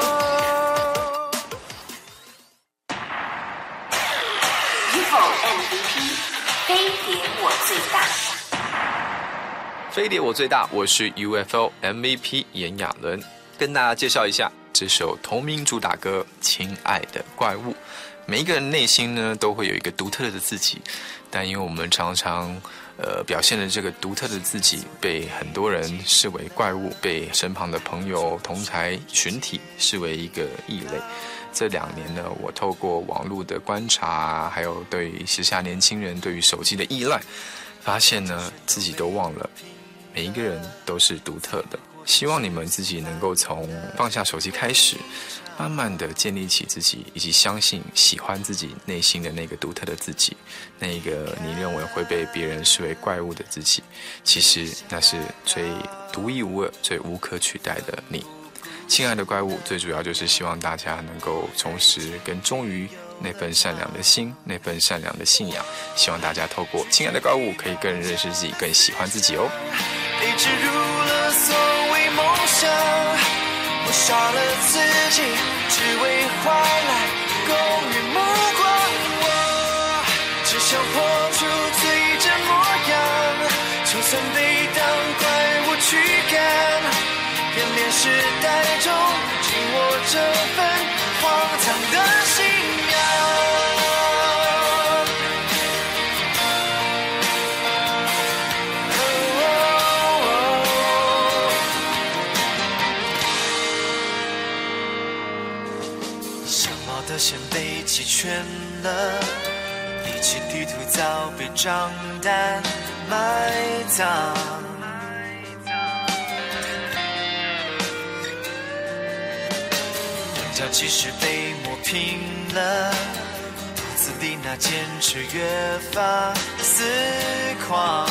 O。U F O M V P， 飞碟我最大。 飞碟我最大，我是 U F O M V P 炎亚纶，跟大家介绍一下这首同名主打歌《亲爱的怪物》。每一个人内心呢都会有一个独特的自己，但因为我们常常呃表现的这个独特的自己被很多人视为怪物，被身旁的朋友同侪群体视为一个异类。这两年呢，我透过网络的观察，还有对时下年轻人对于手机的依赖，发现呢自己都忘了每一个人都是独特的。希望你们自己能够从放下手机开始，慢慢的建立起自己，以及相信喜欢自己内心的那个独特的自己，那一个你认为会被别人视为怪物的自己，其实那是最独一无二、最无可取代的你。亲爱的怪物，最主要就是希望大家能够重拾跟忠于那份善良的心，那份善良的信仰。希望大家透过亲爱的怪物，可以更认识自己，更喜欢自己哦。 被植入了所谓梦想，我杀了自己，只为换来公允目光。我只想活出最真模样，就算被当怪物驱赶。偏偏时代中紧握这份荒唐的信仰。相貌的线被弃圈了，比起地图早被账单埋葬。脚即使被磨平了，肚子里那坚持越发死狂。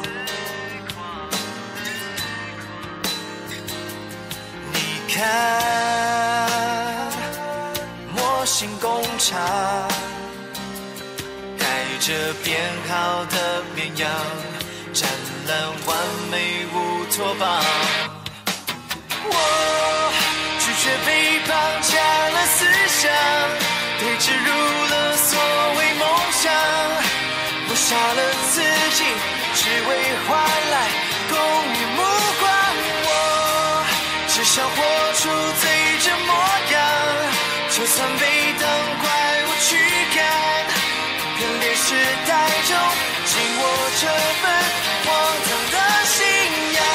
你看，模型工厂带着编号的绵羊，湛蓝完美乌托邦。我拒绝被绑架了思想，被植入了所谓梦想。我杀了自己，只为换来公允目光。我只想活出最真模样，就算被当怪物驱赶，偏偏时代中紧握这份荒唐的信仰。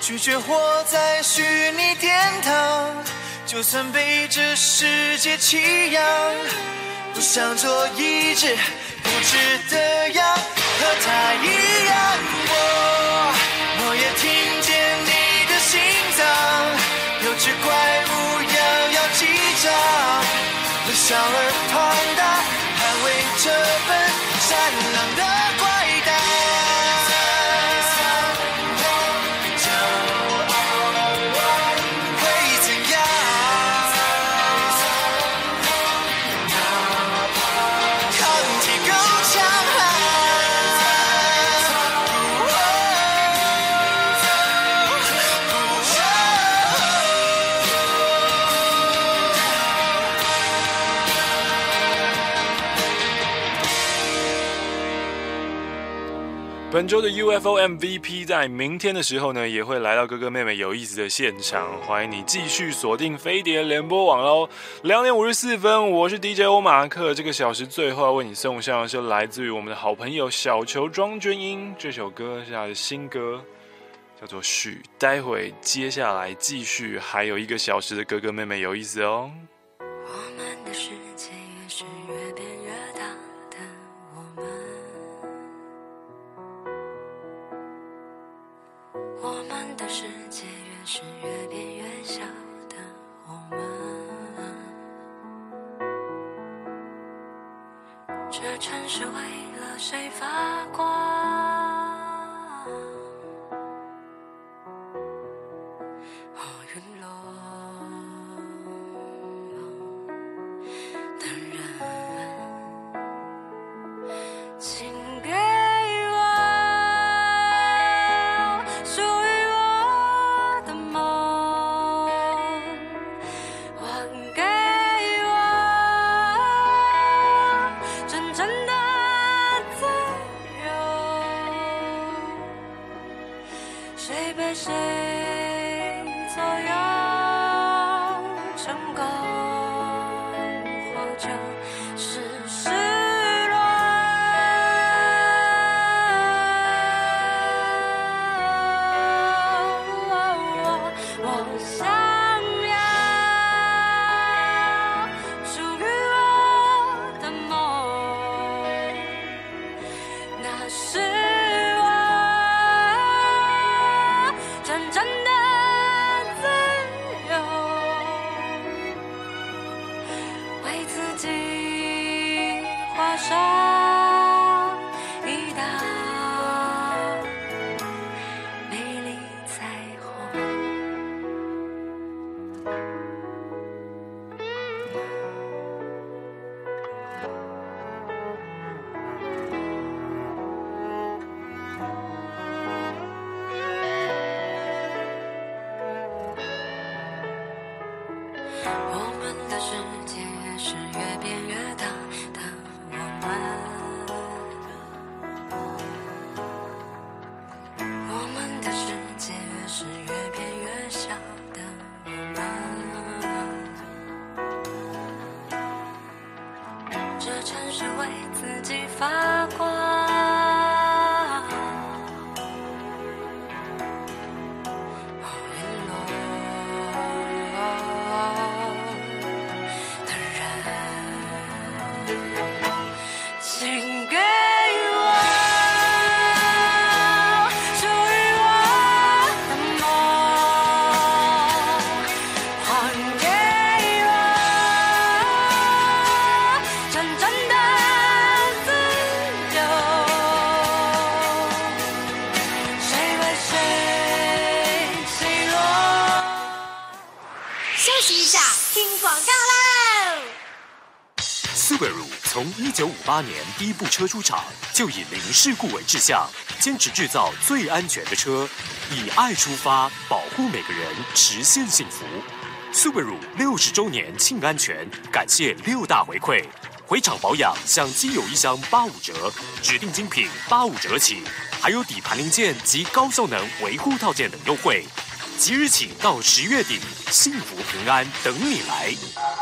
拒绝活在虚拟殿堂，就算被这世界弃养，不想做一只不值的羊，和他一样。我我也听见你的心脏，有只怪物摇摇击掌，微小而庞大，捍卫这份善良的怪诞。 本周的 U F O M V P 在明天的时候呢，也会来到哥哥妹妹有意思的现场，欢迎你继续锁定飞碟联播网喽。两点五十四分，我是 D J 欧马克，这个小时最后要为你送上的是来自于我们的好朋友小球庄君英，这首歌是他的新歌，叫做《许》。待会接下来继续还有一个小时的哥哥妹妹有意思哦。 我们的世界越是越变越大的我们，我们的世界越是越变越小的我们，这城市为了谁发光？哦，陨落的人，请给我属于我的梦，还给我真正的自由，谁被谁左右，成功或就是失落。我想要属于我的梦，那是我真正的自由，为自己画上一道美丽彩虹。我们的世界越是越变越大的我们，我们的世界越是越变越小的我们，这城市为自己发光。请给我属于我的梦，还给我真正的自由，谁为谁起落。 休息一下，听广告喽。 Subaru 从一九五八年第一部车出厂，就以零事故为志向，坚持制造最安全的车，以爱出发，保护每个人，实现幸福。Subaru 六十周年庆安全，感谢六大回馈，回厂保养享机油一箱八五折，指定精品八五折起，还有底盘零件及高效能维护套件等优惠。即日起到十月底，幸福平安等你来。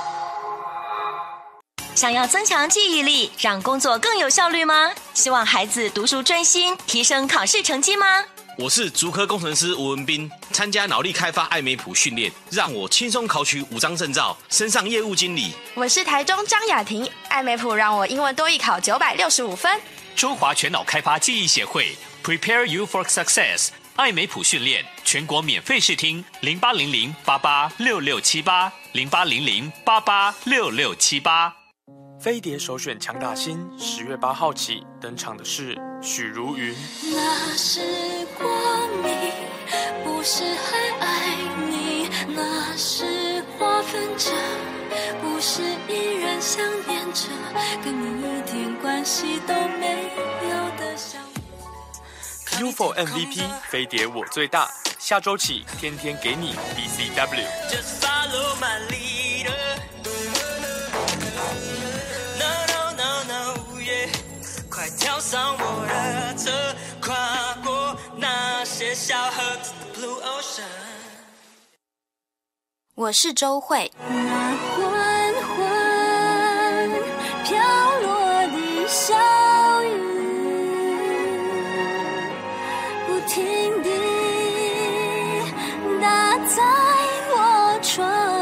想要增强记忆力，让工作更有效率吗？希望孩子读书专心，提升考试成绩吗？ 我是竹科工程师吴文斌，参加脑力开发爱美普训练，让我轻松考取五张证照，升上业务经理。 我是台中张雅婷，爱美普让我英文多益考九百六十五分。 中华全脑开发记忆协会 Prepare You for Success 爱美普训练全国免费试听零八零零八八六六七八零八零零八八六六七八。 飞碟首选强大星，十月八号起登场的是许茹芸。 那时光你不是还爱你，那时划分着，不是依然想念着，跟你一点关系都没有的想。 U F O M V P 飞碟我最大，下周起天天给你 B C W。 快跳上我的车，跨过那些小河 Blue Ocean。 我是周慧。 那缓缓飘落的小雨，不停地打在我窗。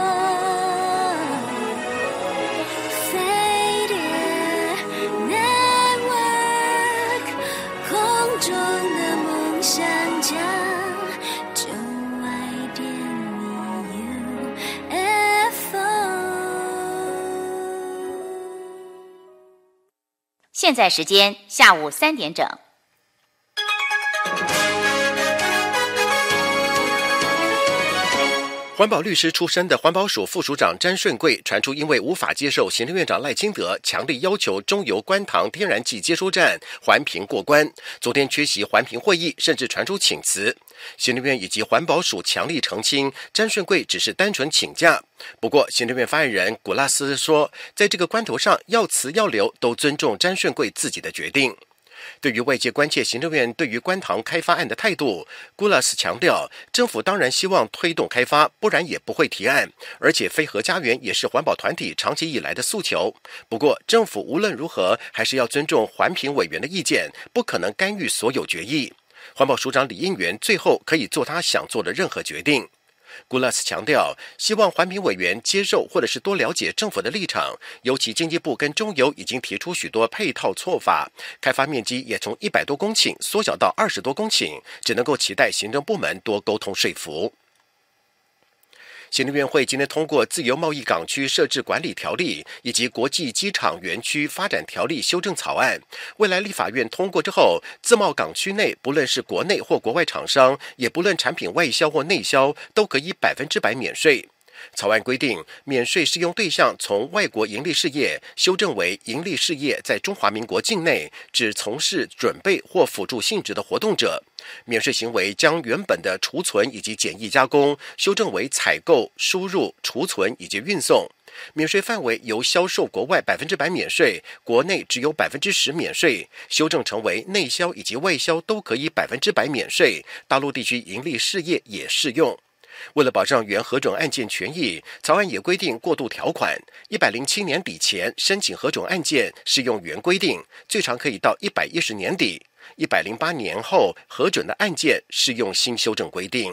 现在时间下午三点整。 环保律师出身的环保署副署长詹顺贵传出，因为无法接受行政院长赖清德强力要求中油观塘天然气接收站环评过关，昨天缺席环评会议，甚至传出请辞。行政院以及环保署强力澄清，詹顺贵只是单纯请假。不过，行政院发言人古拉斯说，在这个关头上要辞要留，都尊重詹顺贵自己的决定。对于外界关切行政院对于观塘开发案的态度，古拉斯强调，政府当然希望推动开发，不然也不会提案，而且非核家园也是环保团体长期以来的诉求。不过，政府无论如何还是要尊重环评委员的意见，不可能干预所有决议。环保署长李应元最后可以做他想做的任何决定。古拉斯强调，希望环评委员接受或者是多了解政府的立场，尤其经济部跟中油已经提出许多配套做法，开发面积也从一百多公顷缩小到二十多公顷，只能够期待行政部门多沟通说服。行政院会今天通过自由贸易港区设置管理条例以及国际机场园区发展条例修正草案，未来立法院通过之后，自贸港区内不论是国内或国外厂商，也不论产品外销或内销，都可以百分之百免税。草案规定，免税适用对象从外国营利事业修正为营利事业在中华民国境内只从事准备或辅助性质的活动者。免税行为将原本的储存以及简易加工修正为采购、输入、储存以及运送。免税范围由销售国外百分之百免税，国内只有百分之十免税，修正成为内销以及外销都可以百分之百免税，大陆地区营利事业也适用。为了保障原核准案件权益，草案也规定过渡条款，一百零七年底前申请核准案件适用原规定，最长可以到一百一十年底；一百零八年后核准的案件适用新修正规定。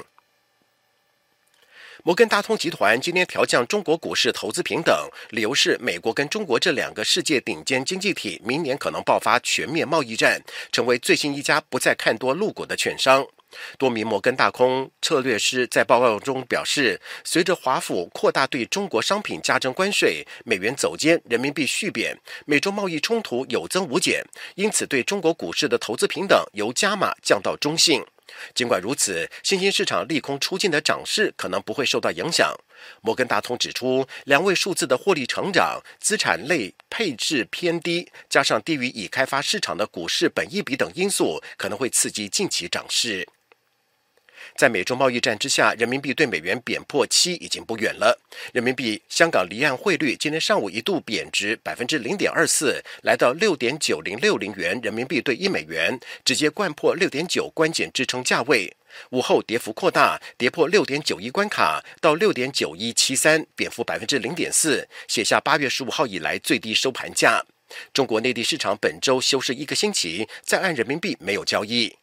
摩根大通集团今天调降中国股市投资评等，理由是美国跟中国这两个世界顶尖经济体明年可能爆发全面贸易战，成为最新一家不再看多陆股的券商。多名摩根大通策略师在报告中表示，随着华府扩大对中国商品加征关税，美元走坚，人民币续贬，美中贸易冲突有增无减，因此对中国股市的投资平等由加码降到中性。尽管如此，新兴市场利空出尽的涨势可能不会受到影响。摩根大通指出，两位数字的获利成长、资产类配置偏低，加上低于已开发市场的股市本益比等因素，可能会刺激近期涨势。在美中贸易战之下，人民币对美元贬破七已经不远了。人民币香港离岸汇率今天上午一度贬值百分之零点二四，来到六点九零六零元人民币对一美元，直接掼破六点九关键支撑价位。午后跌幅扩大，跌破六点九一关卡，到六点九一七三，贬幅百分之零点四，写下八月十五号以来最低收盘价。中国内地市场本周休市一个星期，在岸人民币没有交易。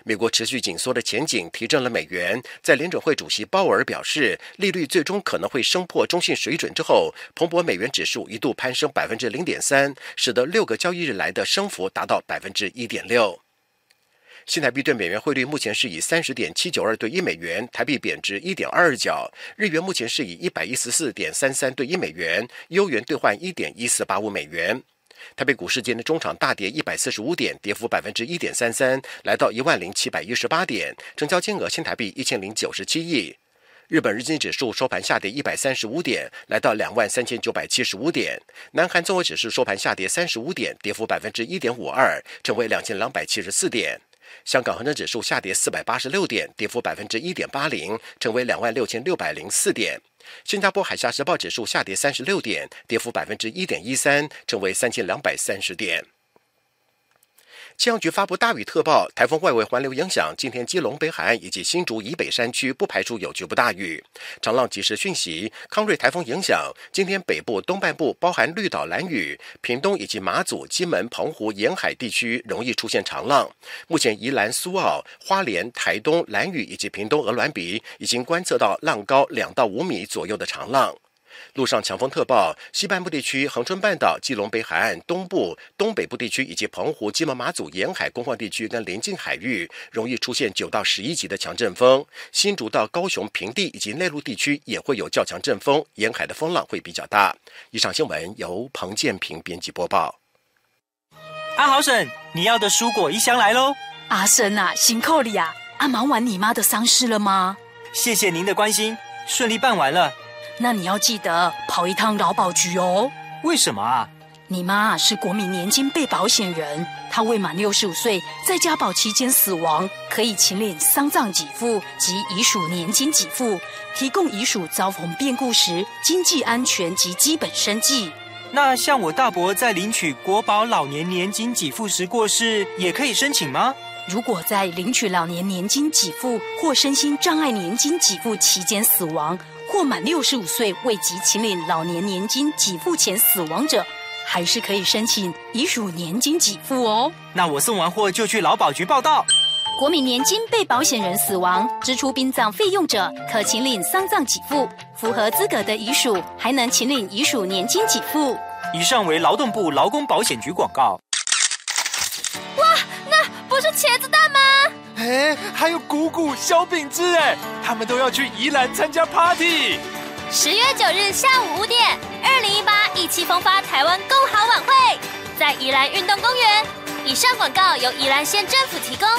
美国持续紧缩的前景提振了美元。在联准会主席鲍尔表示利率最终可能会升破中性水准之后，彭博美元指数一度攀升百分之零点三，使得六个交易日来的升幅达到百分之一点六。新台币对美元汇率目前是以三十点七九二对一美元，台币贬值一点二二角。日元目前是以一百一十四点三三对一美元，欧元兑换一点一四八五美元。台北股市今天中场大跌一百四十五点，跌幅百分之一点三三，来到一万零七百一十八点，成交金额新台币一千零九十七亿。日本日经指数收盘下跌一百三十五点，来到两万三千九百七十五点。南韩综合指数收盘下跌三十五点，跌幅百分之一点五二，成为两千两百七十四点。香港恒生指数下跌四百八十六点，跌幅百分之一点八零，成为两万六千六百零四点。新加坡海峡时报指数下跌三十六点，跌幅百分之一点一三，成为三千两百三十点。气象局发布大雨特报，台风外围环流影响，今天基隆北海岸以及新竹以北山区不排除有局部大雨。长浪及时讯息，康瑞台风影响，今天北部东半部包含绿岛、兰屿、屏东以及马祖、金门、澎湖沿海地区容易出现长浪。目前宜兰、苏澳、花莲、台东、兰屿以及屏东鹅銮鼻已经观测到浪高两到五米左右的长浪。陆上强风特报，西半部地区、恒春半岛、基隆北海岸东部、东北部地区以及澎湖、金门、马祖沿海工矿地区跟邻近海域容易出现九到十一级的强阵风。新竹到高雄平地以及内陆地区也会有较强阵风，沿海的风浪会比较大。以上新闻由彭建平编辑播报。 阿豪婶，你要的蔬果一箱来喽！ 阿婶啊，辛苦你啊！啊，忙完你妈的丧事了吗？ 谢谢您的关心，顺利办完了。 那你要记得跑一趟劳保局哦。 为什么啊？ 你妈是国民年金被保险人，她未满六十五岁，在家保期间死亡，可以请领丧葬给付及遗属年金给付，提供遗属遭逢变故时经济安全及基本生计。 那像我大伯在领取国保老年年金给付时过世，也可以申请吗？ 如果在领取老年年金给付或身心障碍年金给付期间死亡，或满六十五岁未及请领老年年金给付前死亡者，还是可以申请遗属年金给付哦。 那我送完货就去劳保局报到。 国民年金被保险人死亡，支出殡葬费用者，可请领丧葬给付；符合资格的遗属，还能请领遗属年金给付。 以上为劳动部劳工保险局广告。 哇，那不是茄子蛋吗？ 哎，还有谷谷、小饼汁哎，他们都要去宜兰参加 party。 十月九日下午五点，二零一八意气风发台湾共好晚会，在宜兰运动公园。以上广告由宜兰县政府提供。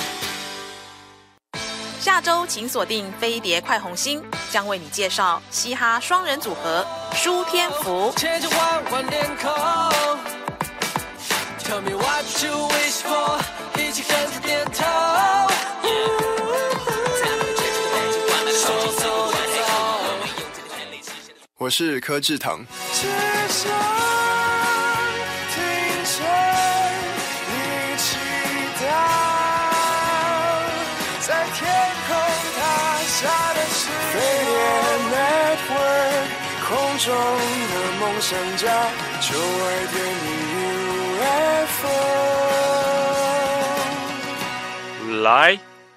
下周请锁定飞碟快红心，将为你介绍嘻哈双人组合舒天福。 牵着缓缓脸孔 Tell me what you wish for， 一起跟着点头。 我是柯志腾。 只想听见你祈祷，在天空塌下的是飞碟 Network， 空中的梦想家，就爱点你 U F O。 来，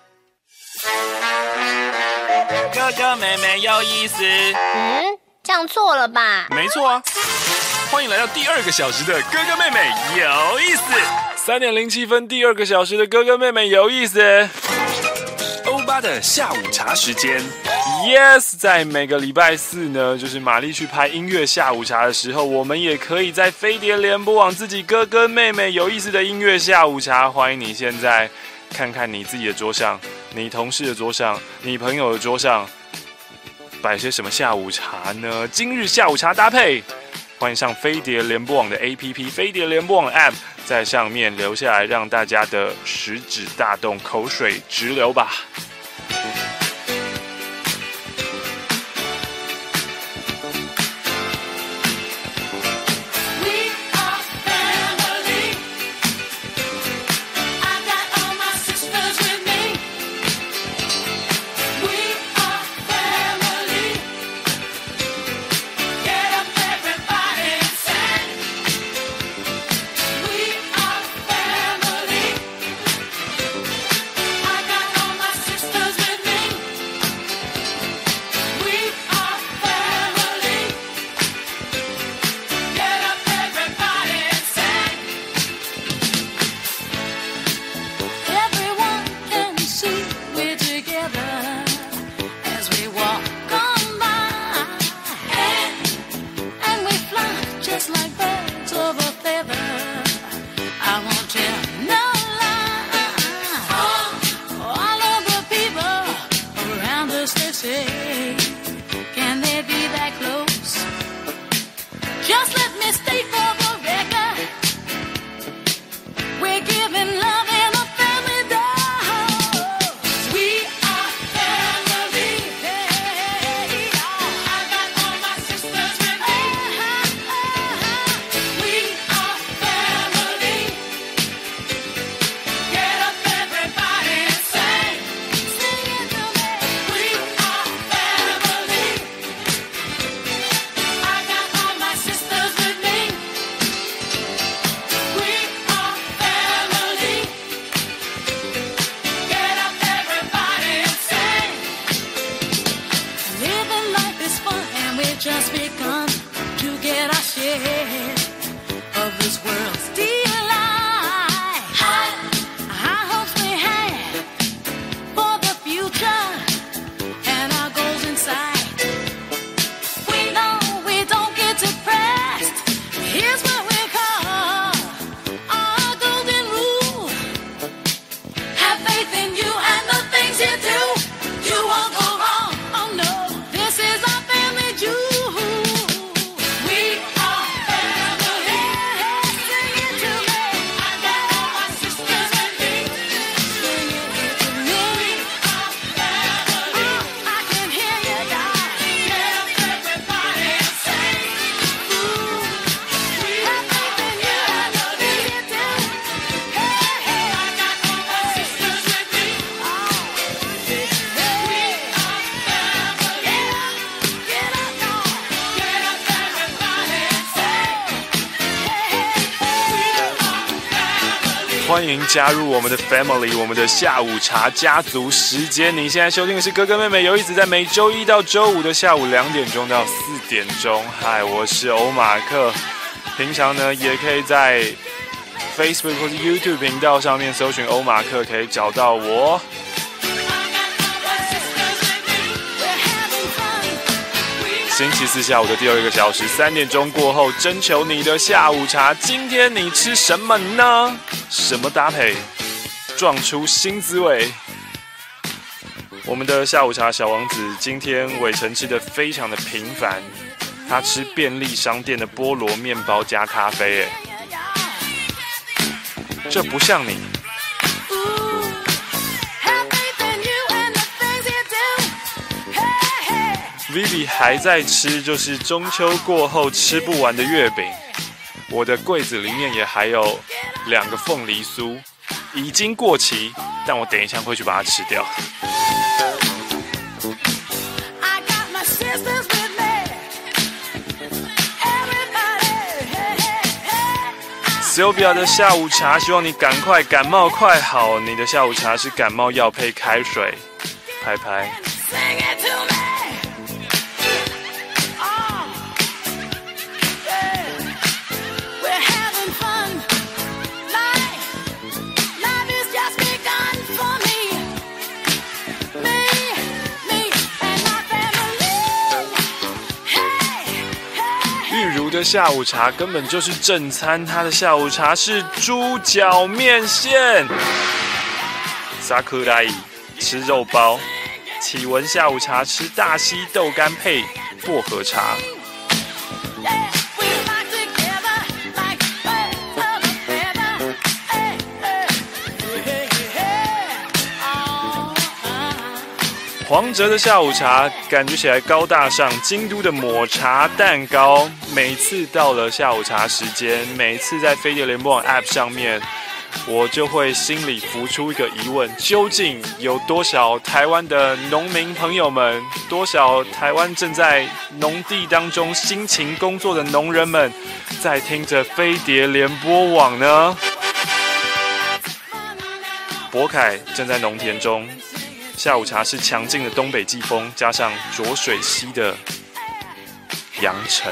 哥哥妹妹有意思。 嗯，这样错了吧？ 没错啊。欢迎来到第二个小时的哥哥妹妹有意思。三点零七分，第二个小时的哥哥妹妹有意思。 欧巴的下午茶时间。 Yes， 在每个礼拜四呢，就是玛丽去拍音乐下午茶的时候，我们也可以在飞碟联播网自己哥哥妹妹有意思的音乐下午茶。欢迎你现在看看你自己的桌上，你同事的桌上，你朋友的桌上摆些什么下午茶呢？今日下午茶搭配，欢迎上飞碟联播网的 A P P， 飞碟联播网 App， 在上面留下来，让大家的食指大动，口水直流吧。 they say, can they be that close? Just let me state for the record, we're giving love in a family dose. We are family. Hey, I got all my sisters with me. We are family. Get up, everybody, and sing. Sing it to me. We are family. I got all my sisters with me. We are family. Get up, everybody, and sing. Living life is fun, and we've just begun to get our share of this world's delight. High hopes we have for the future and our goals in sight. We know we don't get depressed. Here's what we call our golden rule. Have faith in you and the things you do. You won't go wrong. Oh no, this is our family jewel. We are family. Sing it to me. I got all my sisters with me. Sing it to me. We are family. I can hear you, God. Get up, everybody, and sing. Ooh, we have faith in you and the things you do. Hey, hey, I got all my sisters with me. Oh, we are family. Get up, y'all. Get up, everybody, and sing. We are family. 欢迎加入我们的 family， 我们的下午茶家族时间。你现在收听的是哥哥妹妹有意思，在每周一到周五的下午两点钟到四点钟。嗨，我是欧马克。平常呢，也可以在 Facebook 或是 YouTube 频道上面搜寻欧马克，可以找到我。星期四下午的第二个小时，三点钟过后，征求你的下午茶。今天你吃什么呢？什么搭配，撞出新滋味？我们的下午茶小王子今天伟成吃的非常的平凡，他吃便利商店的菠萝面包加咖啡，哎，这不像你。Vivi 还在吃，就是中秋过后吃不完的月饼。我的柜子里面也还有两个凤梨酥，已经过期，但我等一下会去把它吃掉。Sylvia 的下午茶，希望你赶快感冒快好。你的下午茶是感冒药配开水，拍拍。的下午茶根本就是正餐，他的下午茶是猪脚面线。萨库拉伊吃肉包，启文下午茶吃大溪豆干配薄荷茶。黄哲的下午茶感觉起来高大上，京都的抹茶蛋糕。每次到了下午茶时间，每次在飞碟联播网 App 上面，我就会心里浮出一个疑问：究竟有多少台湾的农民朋友们，多少台湾正在农地当中辛勤工作的农人们，在听着飞碟联播网呢？博凯正在农田中。下午茶是强劲的东北季风，加上浊水溪的扬尘。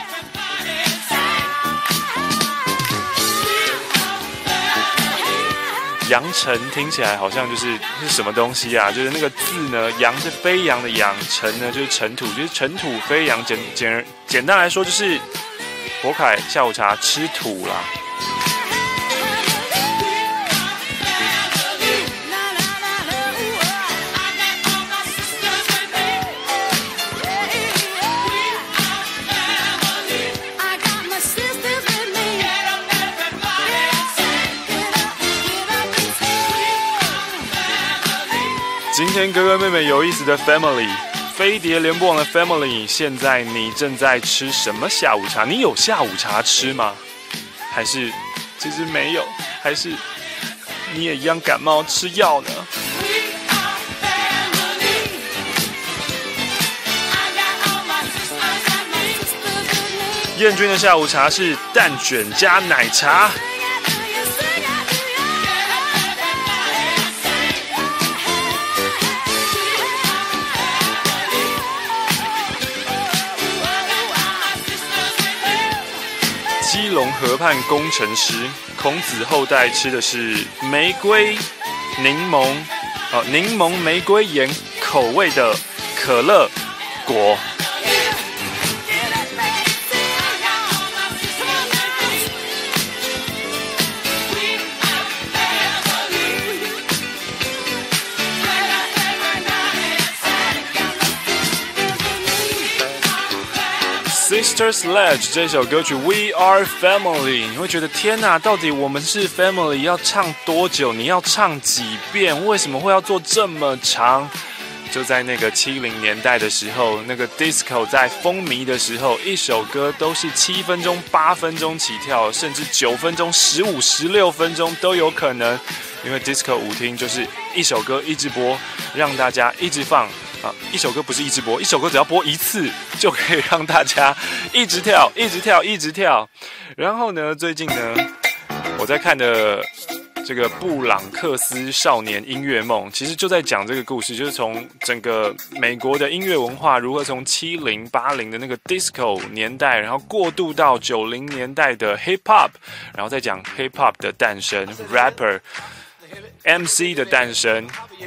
扬尘听起来好像就是是什么东西啊？就是那个字呢，扬是飞扬的扬，尘呢就是尘土，就是尘土飞扬。简简简单来说，就是博凯下午茶吃土啦。 今天哥哥妹妹有意思的 Family， 飞碟联播网的 Family， 现在你正在吃什么下午茶？你有下午茶吃吗？还是其实没有？还是你也一样感冒吃药呢？燕君的下午茶是蛋卷加奶茶。基隆河畔工程师，孔子后代吃的是玫瑰柠檬，哦，柠檬玫瑰盐口味的可乐果。Sister Sledge 这首歌曲 We Are Family， 你会觉得天哪，到底我们是 Family 要唱多久？你要唱几遍？为什么会要做这么长？就在那个七零年代的时候，那个 Disco 在风靡的时候，一首歌都是七分钟、八分钟起跳，甚至九分钟、十五、十六分钟都有可能。因为 Disco 舞厅就是一首歌一直播，让大家一直放。啊，一首歌不是一直播，一首歌只要播一次就可以让大家一直跳，一直跳，一直跳。然后呢，最近呢，我在看的这个布朗克斯少年音乐梦，其实就在讲这个故事，就是从整个美国的音乐文化如何从七零八零的那个 disco 年代，然后过渡到九零年代的 hip hop， 然后再讲 hip hop 的诞生 ，rapper。M C 的诞生。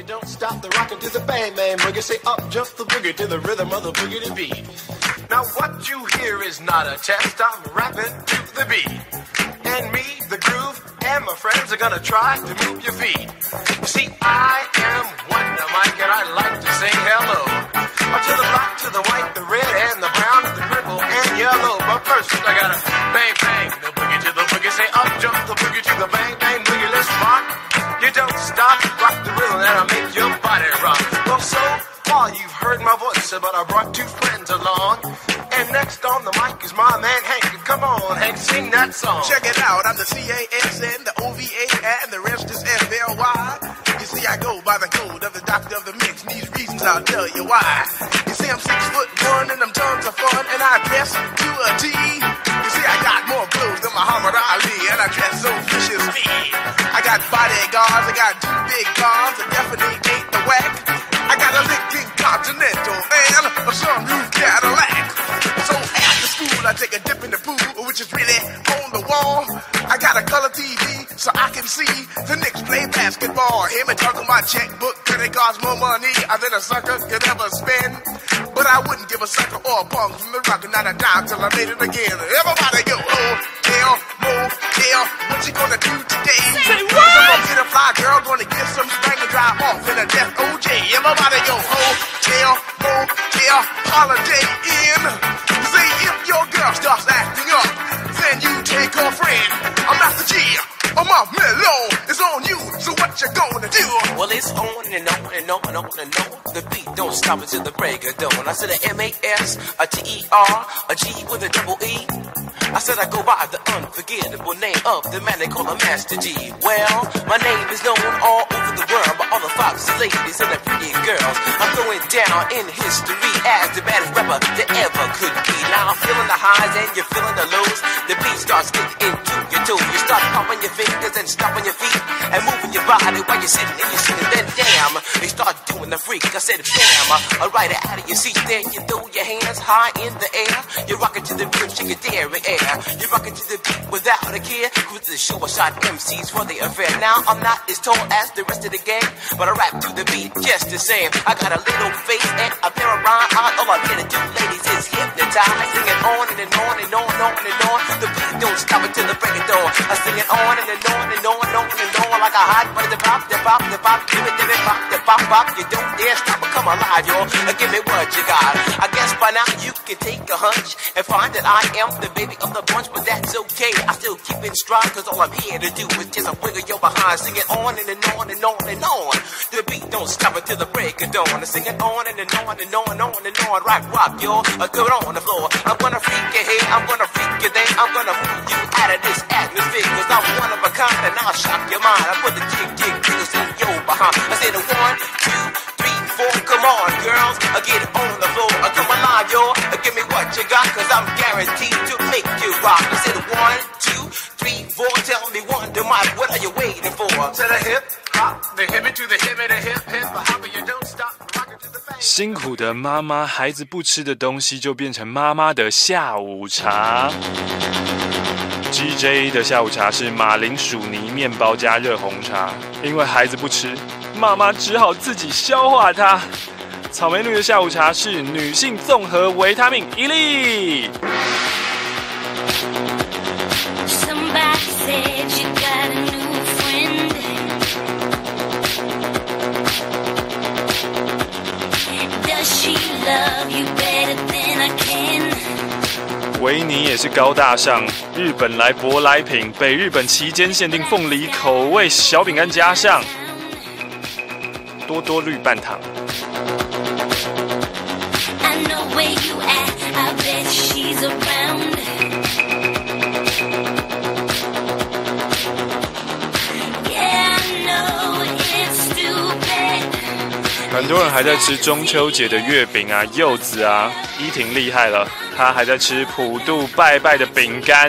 Now what you hear is not a test, I'm rapping to the beat. And me, the groove, and my friends are gonna try to move your feet. You see, I am Wonder Mike and I like to say hello. Up to the black, to the white, the red, and the brown, the purple, and yellow. But first I gotta bang, bang, the boogie to the boogie. Say up, jump the boogie to the bang, bang, boogie, let's rock. You don't stop, rock the rhythm and I'll make your body rock. Well, so far you've heard my voice, but I brought two friends along. And next on the mic is my man Hank. Come on, Hank, sing that song. Check it out, I'm the C A S N, the O V A, and the rest is F L Y. You see, I go by the code of the doctor of the mix, and these reasons I'll tell you why. You see, I'm six foot one, and I'm tons of fun, and I dress to a T. You see, I got more clothes than Muhammad Ali, and I dress so viciously. I got bodyguards, I got two big cars, that definitely ain't the whack. I got a Lincoln Continental and a sunroof Cadillac. So after school, I take a dip in the pool, which is really on the wall. I got a color T V, so I can see the Knicks play basketball. Hear me talking my checkbook, cause it costs more money than a sucker could ever spend. But I wouldn't give a sucker or a punk from the rock, not a dime till I made it again. Everybody go, hotel, motel, what you gonna do today? Say what? So gonna get a fly girl, gonna get some spring and drive off in a death O J. Everybody go, hotel, motel, holiday in. Say if your girl starts acting up, then you take her friend. I'm not the G, I'm off mellow. It's on you, so what you gonna do? Well, it's on and on and on and on and on. The beat don't stop until the break of dawn. I said a M A S, a T E R, a G with a double E. I said I go by the unforgettable name of the man they call a Master G. Well, my name is known all over the world by all the foxy ladies and the pretty girls. I'm going down in history as the baddest rapper that ever could be. Now I'm feeling the highs and you're feeling the lows. The beat starts getting into your toe. You start pumping your fingers and stomping your feet and moving your body while you're sitting and you're sitting. Then damn, you start doing the freak. I said bam, alright out of your seat. Then you throw your hands high in the air. You're rocking to the rhythm, shake your dairy air. You're rocking to the beat without a care. Cruise to the show, I shot M Cs for the affair. Now I'm not as tall as the rest of the gang, but I rap to the beat just the same. I got a little face and a pair of rhyme eyes. All I'm here to do, ladies, is hypnotize. Singing on and, and on and on and on and on. The beat don't stop until the break of dawn. I sing it on and, and on and on and on and on like a hot butter. The pop, the pop, the pop, give it, give it, pop, the pop, pop. You don't dare stop or come alive, y'all. Give me what you got. I guess by now you can take a hunch and find that I am the baby of the bunch, but that's okay. I still keep in stride, cause all I'm here to do is just a wiggle your behind. Sing it on and, and on and on and on. The beat don't stop until the break of dawn. I sing it on and, and on and on and on and on. Rock, rock, yo, uh, do it on the floor. I'm gonna freak your head, I'm gonna freak your day. I'm gonna move you out of this atmosphere, cause I'm one of a kind and I'll shock your mind. I put the jig, jig, jiggles in your behind. I said a one, two, three, four, come on, girls, I get it on the floor. I come alive, yo, give me what you got, cause I'm guaranteed to make you rock. I said one, two, three, four, tell me one, do my, what are you waiting for? To the hip, hop, the hippie to the hip, the hip, hip, hop, you don't stop. 辛苦的妈妈，孩子不吃的东西就变成妈妈的下午茶。G J 的下午茶是马铃薯泥面包加热红茶，因为孩子不吃，妈妈只好自己消化它。草莓女的下午茶是女性综合维他命一粒。维尼也是高大上，日本来舶来品，北日本期间限定凤梨口味小饼干加上多多绿半糖。很多人还在吃中秋节的月饼啊、柚子啊，依婷厉害了，她还在吃普渡拜拜的饼干。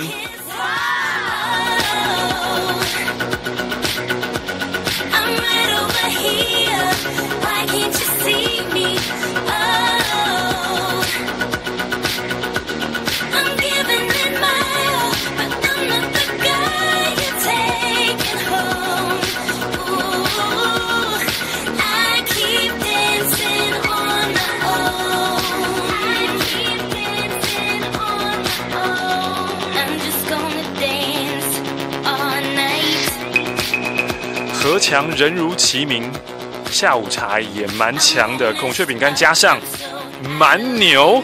何强人如其名，下午茶也蛮强的，孔雀饼干加上蛮牛。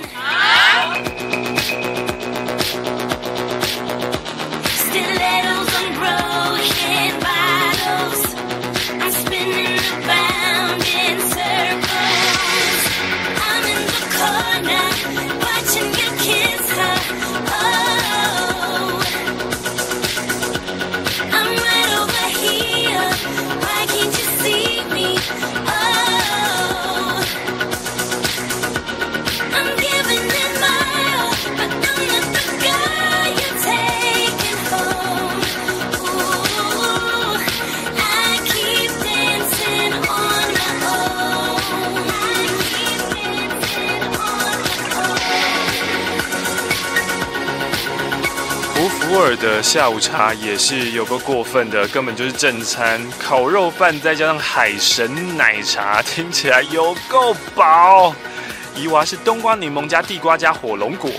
胡福尔的下午茶也是有个过分的，根本就是正餐，烤肉饭再加上海神奶茶，听起来有够饱。怡娃是冬瓜柠檬加地瓜加火龙果，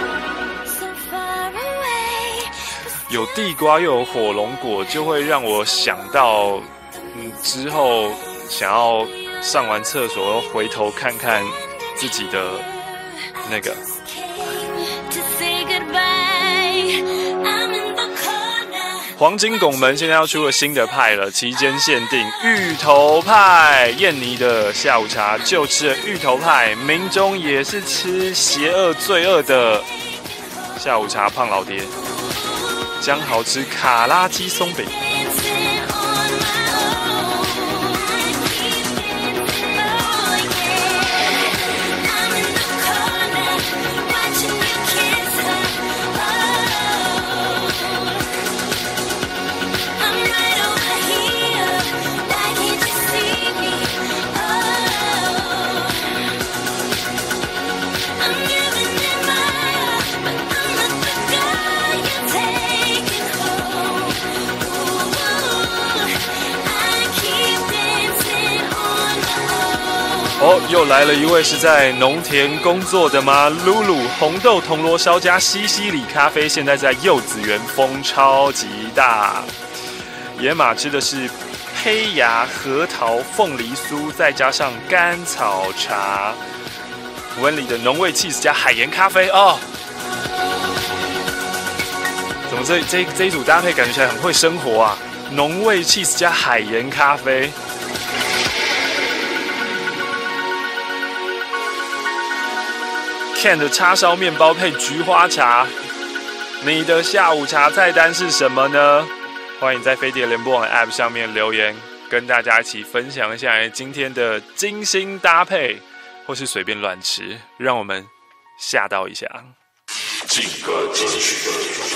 有地瓜又有火龙果，就会让我想到，嗯，之后想要上完厕所回头看看自己的那个。黄金拱门现在要出了新的派了，期间限定芋头派。燕妮的下午茶就吃了芋头派，明中也是吃邪恶罪恶的下午茶胖老爹。江豪吃卡拉鸡松饼。哦，又来了一位是在农田工作的吗？露露红豆铜锣烧加西西里咖啡，现在在柚子园风超级大。野马吃的是胚芽核桃凤梨酥，再加上甘草茶。 温里的浓味 cheese 加海盐咖啡哦。怎么这这这一组搭配感觉起来很会生活啊？浓味 cheese 加海盐咖啡。Ken 的叉烧面包配菊花茶，你的下午茶菜单是什么呢？欢迎在飞碟联播网 App 上面留言，跟大家一起分享一下今天的精心搭配，或是随便乱吃，让我们吓到一下。 劲歌金曲，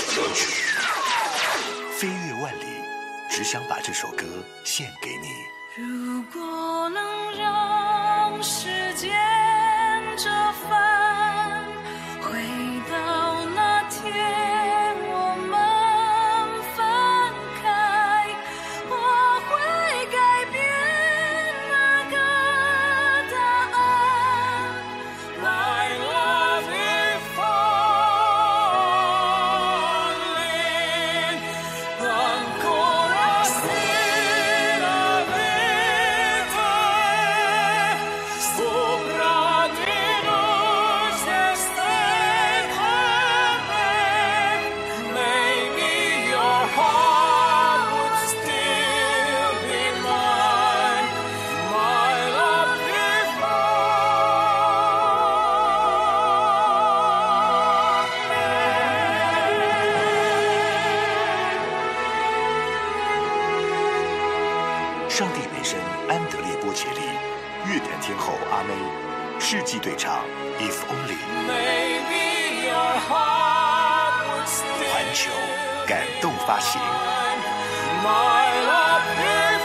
飞越万里，只想把这首歌献给你。 如果能让时间折返，回到那天我们分开，我会改变那个答案。My love is falling, ancora sera vita, sopra di noi se stai con me. Maybe your heart would still be mine. My love is falling. 上帝美声安德烈波切利，乐坛天后阿妹，世纪对唱 If Only， Maybe your heart would still 环球感动发行。 My love is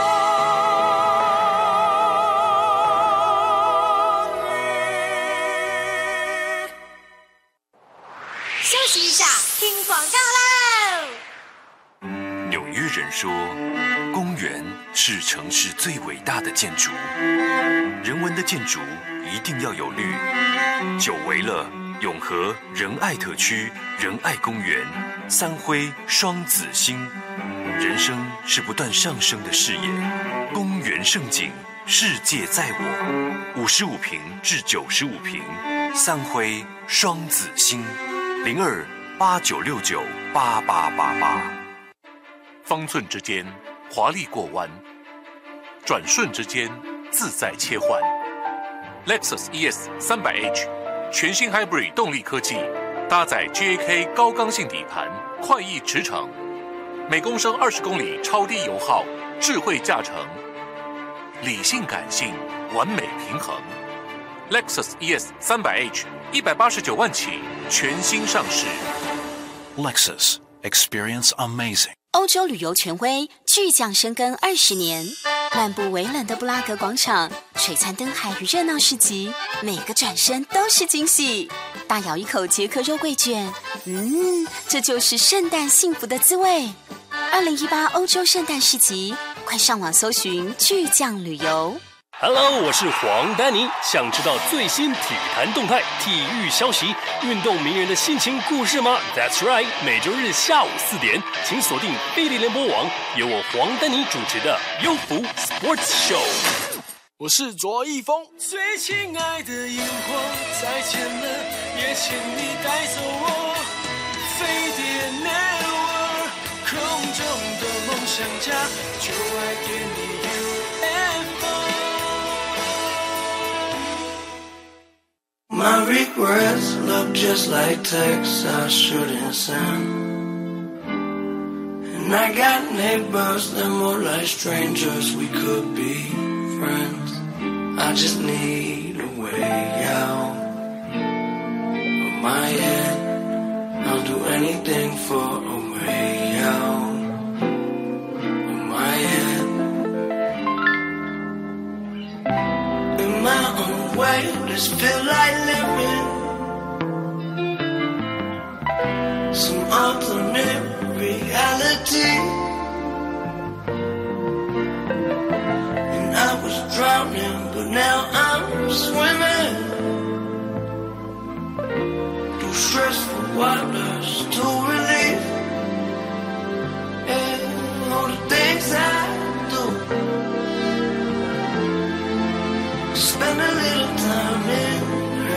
falling. 休息一下，听广告喽。 纽约人说，公园是城市最伟大的建筑，人文的建筑一定要有绿。久违了永和仁爱特区仁爱公园，三辉双子星。人生是不断上升的视野，公园盛景，世界在我。五十五坪至九十五坪，三辉双子星，零二八九六九八八八八。 方寸之间，华丽过弯；转瞬之间，自在切换。Lexus E S 三百 H 全新 Hybrid 动力科技，搭载 G A K 高刚性底盘，快意驰骋，每公升二十公里超低油耗，智慧驾乘，理性感性，完美平衡。Lexus E S 三百 H 一百八十九万起，全新上市。 Lexus Experience Amazing。 欧洲旅游权威，巨匠深耕二十年，漫步微冷的布拉格广场，璀璨灯海与热闹市集，每个转身都是惊喜。大咬一口捷克肉桂卷，嗯，这就是圣诞幸福的滋味。二零一八欧洲圣诞市集，快上网搜寻巨匠旅游。 Hello， 我是黄丹妮。想知道最新体坛动态、体育消息、运动名人的心情故事吗 ？That's right， 每周日下午四点，请锁定飞碟联播网，由我黄丹妮主持的优福 Sports Show。 我是卓一峰。 最亲爱的萤火，再见了，也请你带走我。飞碟 Network， 空中的梦想家，就爱给你 U F O。My regrets look just like texts I shouldn't send. And I got neighbors that more like strangers, we could be friends. I just need a way out of my head. I'll do anything for a way out of my head. In my own way, this feel like living some alternate reality. And I was drowning, but now I'm swimming through stressful waters to relief. And all the things I do, spend a little time in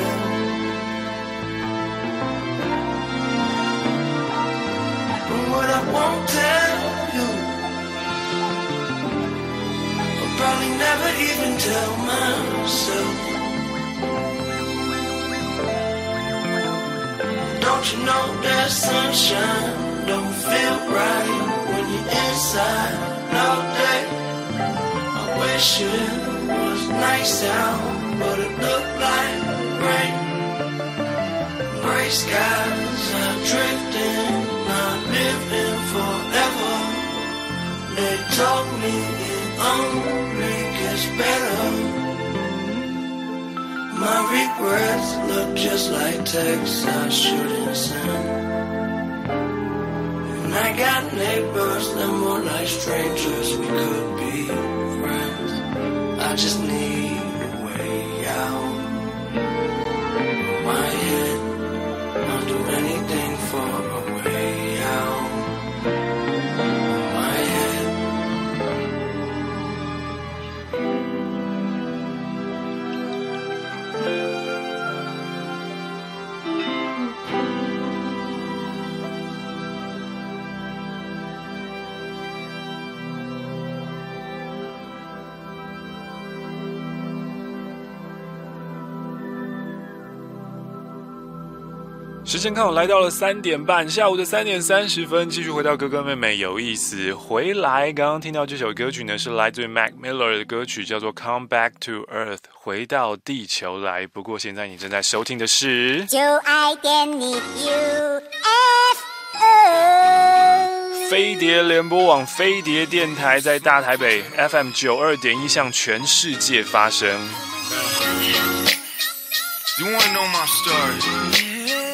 tell myself. Don't you know that sunshine don't feel right when you're inside all day? I wish it was nice out, but it looked like rain. Gray skies are drifting, not living forever. They told me it only gets better. My regrets look just like texts I shouldn't send. And I got neighbors that more like strangers. We could be friends. I just need a way out of my head. I'll do anything for a way out of my head. 时间刚好来到了三点半，下午的三点三十分，继续回到哥哥妹妹有意思。回来，刚刚听到这首歌曲呢，是来自于 Mac Miller 的歌曲，叫做《Come Back to Earth》，回到地球来。不过现在你正在收听的是就爱点你 U F O 飞碟联播网飞碟电台，在大台北 F M 九二点一向全世界发声。 You wanna know my story?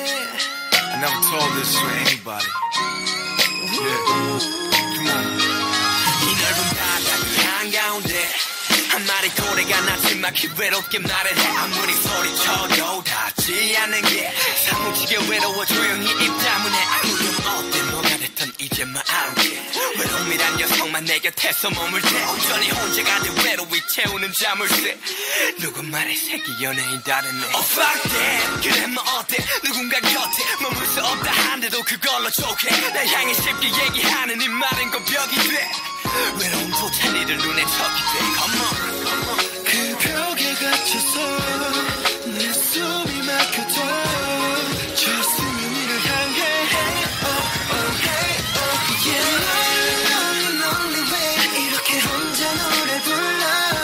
I never told this to anybody. Yeah, come on. 이 넓은 바다들 한가운데 한 마리 고래가 나지막히 외롭게 말을 해. 아무리 소리쳐도 닿지 않는 게 사무치게 외로워 조용히 입 다문해. 아무렴 어때 뭐가 됐든 이제 말할게. 외로움이란 녀석만 내 곁에서 머물 때 온전히 혼자가 내 외로움이 채우는 자물쇠. 누구 말에 새끼 연예인 다르네. Oh fuck that. 그래 뭐 어때 누군가 곁에 머물 수 없다 한데도 그걸로 좋게 날 향해 쉽게 얘기하는 이 말은 건 벽이 돼. 외로움조차 니를 눈에 척이 돼. Come on, come on. 그 벽에 갇혀서 내 숨이 막혀져. 저 수면위를 향해. Oh, oh, hey, oh, yeah. Lonely, lonely way. 이렇게 혼자 노래 불러.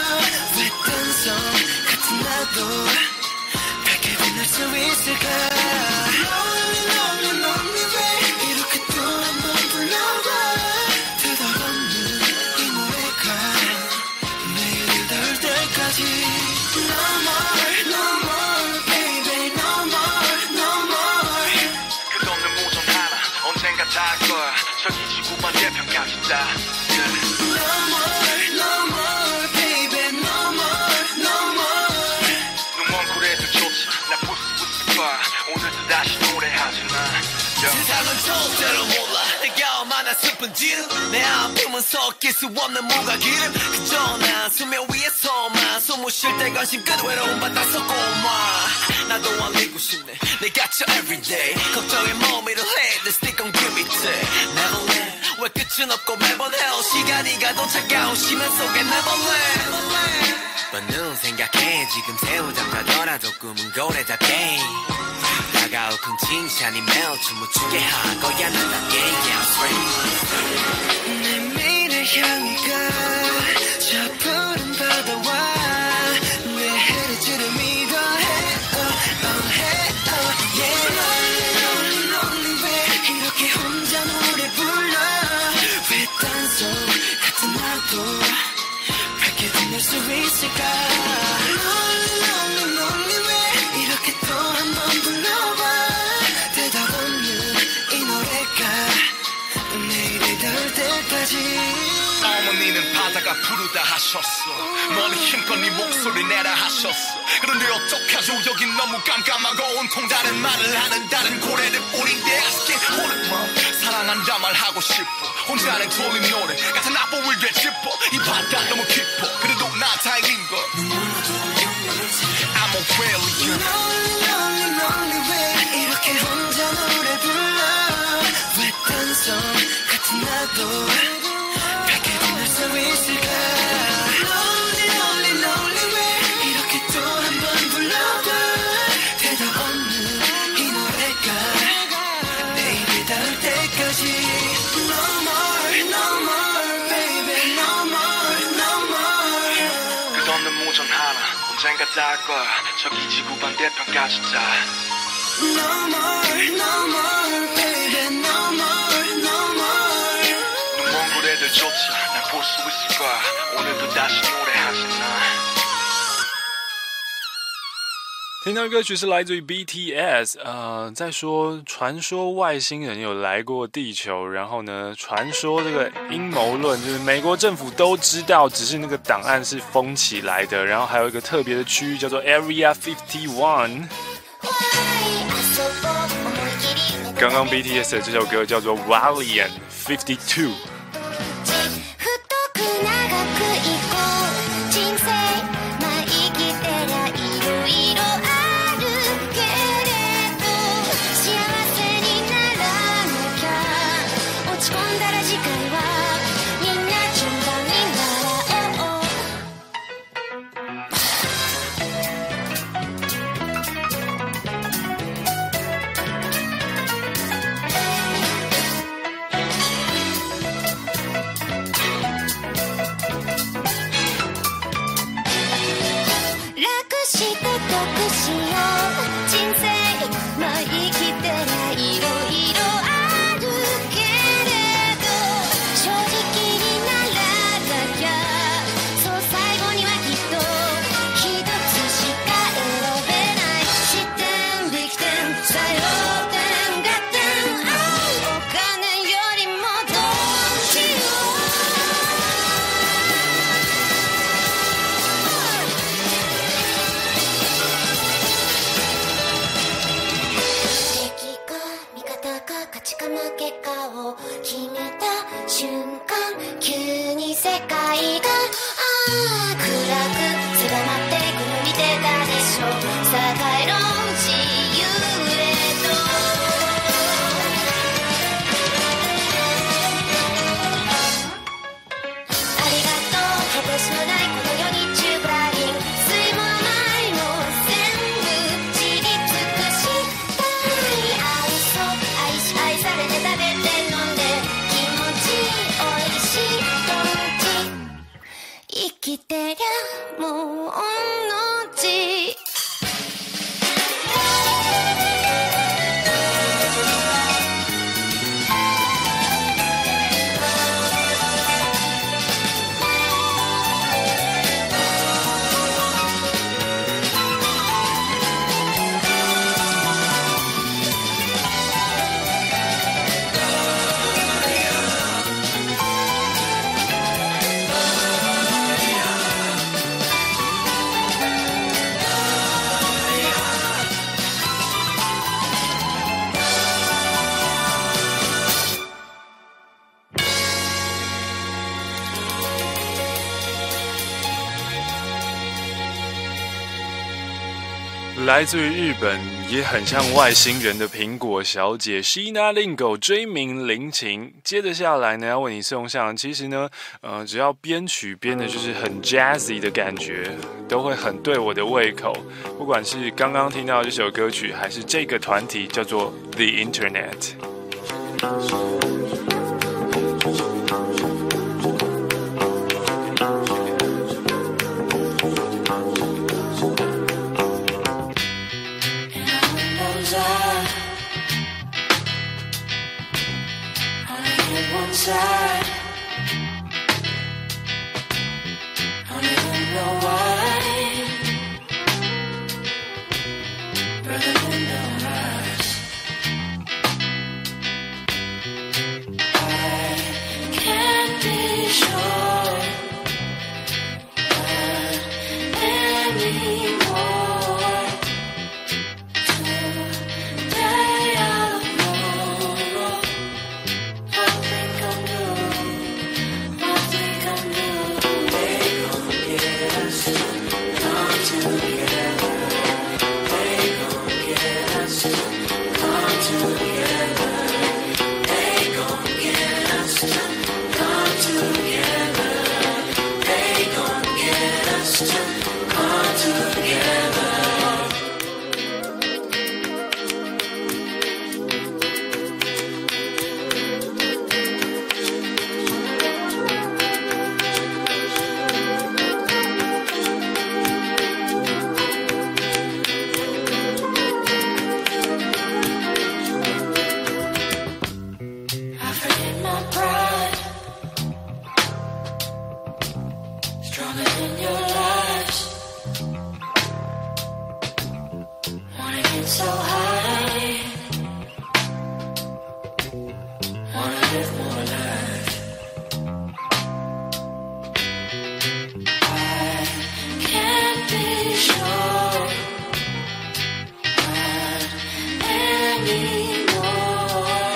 외딴 섬 같은 나도 밝게 빛날 수 있을까. Lonely, lonely, lonely way. 이렇게 또 한 번 불러봐. 되돌아오는 이 노래가 내일이 닿을 때까지. No more, no more, baby, no more, no more. 끝없는 무정 하나 언젠가 닿을 거야. 저기 지구 반대편까지 다. No more, no more, baby, no more, no more. 눈먼 고래도 좋지 나 볼 수 있을 거야. 오늘도 다시 노래하지 마. 세상은 절대로 몰라 내가 얼마나 슬픈지를. 내 아픔은 섞일 수 없는 무가기름. 그저 난 수면 위에서만 숨을 쉴 때 관심 끝 외로움 받아서 고마. 나도 알리고 싶네 내가 저 everyday 걱정에 머미를 해. Let's stick on give me to Neverland. 왜 끝은 없고 매번 헤어 시간이 가도 차가운 심연 속에 Neverland. 뻔는 생각해 지금 새우잠자더라도 꿈은 고래답게. 다가올 큰 칭찬이 매일 춤을 추게 할 거야 나답게. Yeah, straight. 내 미래 향해 가. 저 푸른 바다와 내 헤르지를 믿어. Hey, oh, oh, hey, oh, yeah. Lonely, lonely, lonely way. 이렇게 혼자 노래 불러. 외딴 섬 같은 나도 밝게 빛날 수 있을까. Lonely, lonely, lonely way. 이렇게 또 한 번 불러봐. 대답 없는 이 노래가 내일이 닿을 때까지. 어머니는 바다가 부르다 하셨어. 멀리 힘껏 네 목소리 내라 하셨어. 그런데 어떡하죠 여긴 너무 깜깜하고 온통 다른 말을 하는 다른 고래들 뿐인데. 아쉽게 오늘 사랑한다 말하고 싶어. 혼자는 돌린 노래 같은 나쁨을 되짚어. 이 바다 너무 깊어. 그래도 나 다행인 거. I'm a failure. Lonely, lonely, lonely way. 이렇게 혼자 노래 불러. 외딴 섬 같은 나도 밝게 빛날 수 있을까. Lonely, lonely, lonely 언젠가 닿을 거야 저기 지구 반대편까지 다 No more, no more, baby, no more, no more. 눈먼 고래들조차 날 볼 수 있을 거야 오늘도 다시 노래하지 나 听到歌曲是来自于 B T S， 呃，在说传说外星人有来过地球，然后呢，传说这个阴谋论就是美国政府都知道，只是那个档案是封起来的，然后还有一个特别的区域叫做 Area fifty-one。刚刚 B T S 的这首歌叫做 Valiant fifty-two。来自于日本，也很像外星人的苹果小姐 Sheena Lingo 追名林檎。接着下来呢，要为你送上，其实呢，呃，只要编曲编的就是很 jazzy 的感觉，都会很对我的胃口。不管是刚刚听到这首歌曲，还是这个团体叫做 The Internet。 Side. I don't even know why. Burning in your eyes. I can't be sure anymore. Today I don't know. I think I'm doing flying so high. Wanna live more life. I can't be sure what anymore.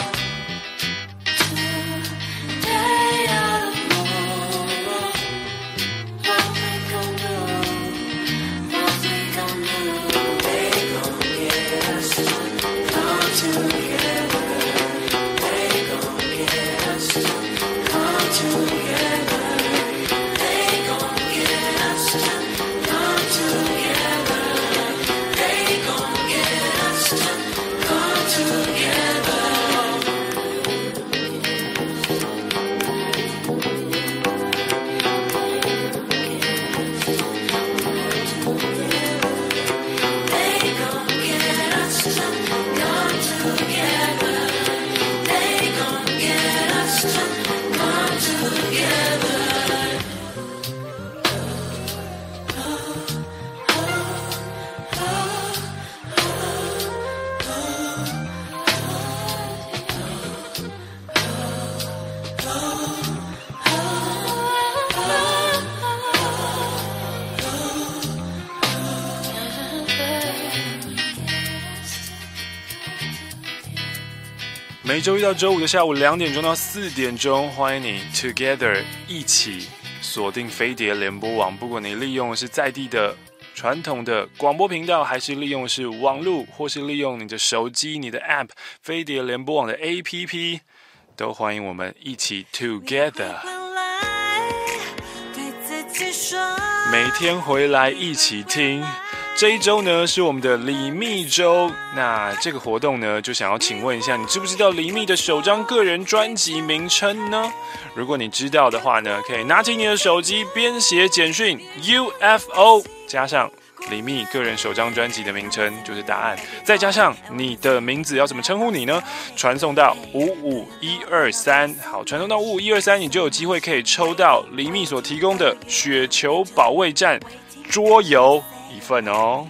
Today or tomorrow, what we gon' do? What we gon' do? They gon' get us to come together. They gon' get us to come together. They gon' get us to come together. They gon' get us to come together. They gon' get us to come together. They gon' get us to come together. 每周一到周五的下午两点钟到四点钟，欢迎你 Together 一起锁定飞碟联播网。不管你利用的是在地的传统的广播频道，还是利用的是网路，或是利用你的手机、你的 App 飞碟联播网的 A P P， 都欢迎我们一起 Together。每天回来一起听。这一周呢是我们的李密周，那这个活动呢就想要请问一下，你知不知道李密的首张个人专辑名称呢？如果你知道的话呢，可以拿起你的手机编写简讯 U F O 加上李密个人首张专辑的名称就是答案，再加上你的名字要怎么称呼你呢？传送到五五一二三，好，传送到五五一二三，你就有机会可以抽到李密所提供的雪球保卫战桌游一份哦。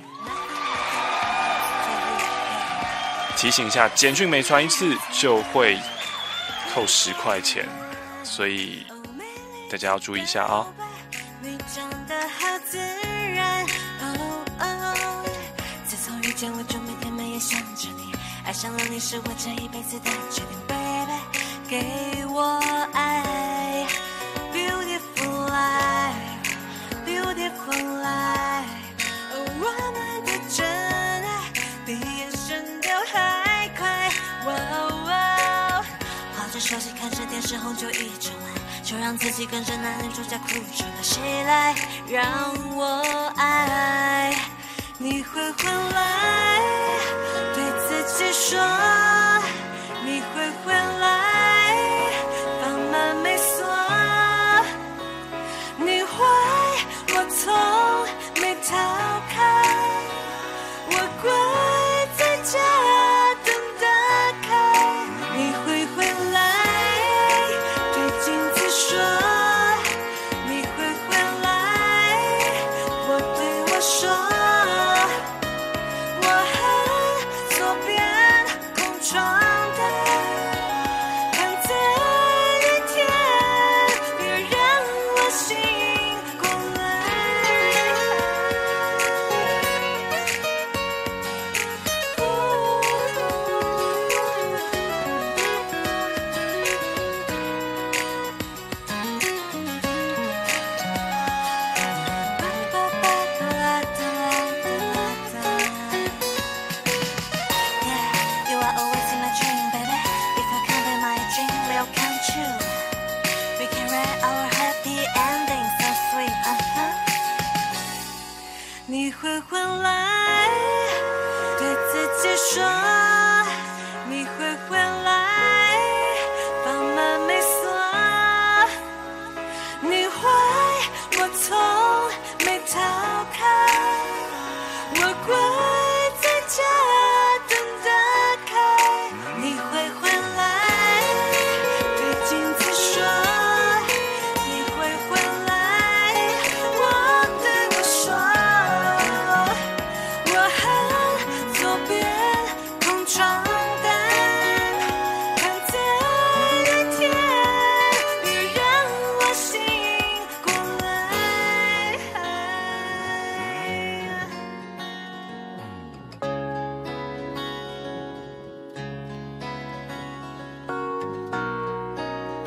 提醒一下，简讯每传一次就会扣十块钱，所以大家要注意一下啊、哦。 你长得好自然，哦哦，自从遇见我就每天每夜想着你，爱上了你是我这一辈子的决定 ，baby， 给我爱 ，beautiful life，beautiful life， 哦，我们的真爱比眼神都还快，哇哦，划着手机看着电视红酒一整晚。就让自己跟着男主角哭出了谁来让我爱你会回来对自己说你会回来房门没锁你会我从没逃开我跪在家等得开你会回来说你会回来我对我说我很左边空窗的看在雨天也让我醒过来你会回来对自己说你会回来房门没锁你会我从没逃开我跪在家等得开你会回来对镜子说你会回来我对我说我很左边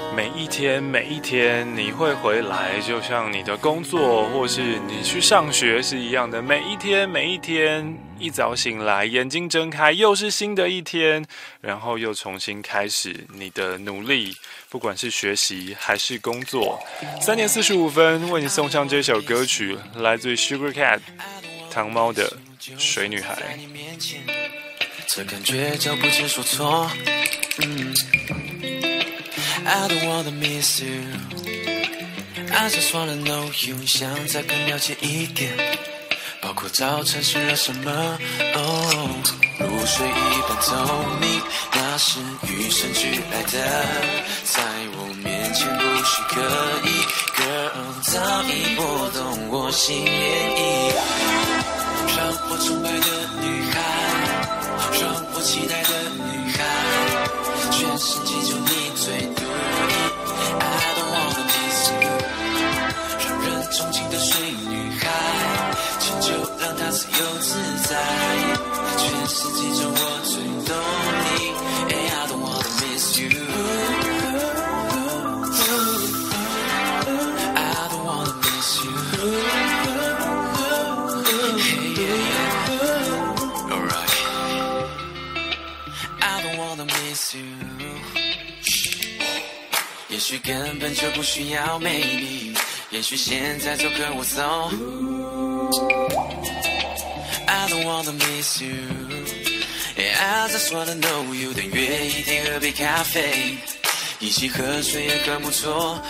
每一天每一天你会回来，就像你的工作或是你去上学是一样的。每一天每一天，一早醒来，眼睛睁开，又是新的一天，然后又重新开始你的努力，不管是学习还是工作。三点四十五分，为你送上这首歌曲，来自于 Sugar Cat 糖猫的《水女孩》。 这感觉叫不知所措。嗯 I don't wanna miss you, I just wanna know you， 想再更了解一点，包括早晨吃了什么。哦，露水一般透明，那是与生俱来的，在我面前不是刻意。Girl， 早已拨动我心涟漪，让我崇拜的女孩，让我期待的女孩，全世界就你最独一。I don't wanna miss you， 让人憧憬的水女孩，请就让她自由自在，全世界中我最懂你。Hey, I don't wanna miss you， I don't wanna miss you。 Hey, yeah, yeah. Alright， I don't wanna miss you， 也许根本就不需要美丽，也许现在就跟我走。I don't wanna miss you， I just wanna know you， 等约一天喝杯咖啡，一起喝水也很不错。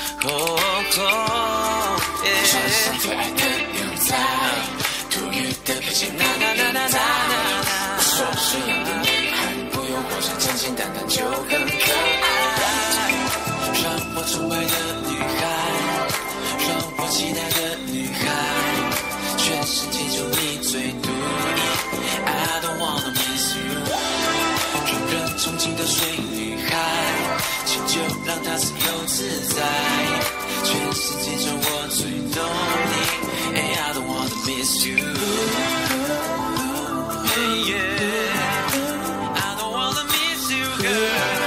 穿上最爱的牛仔，涂鱼的配件那那那那那那，我说这样的女孩不用化妆，简简单单就很可爱。让我崇拜的女孩，让我期待的女孩，全世界就你最独一。I don't wanna miss you， 让人憧憬的水女孩，请就让她自由自在，全世界中我最懂你。Hey, I don't wanna miss you， hey, yeah. I don't wanna miss you, girl。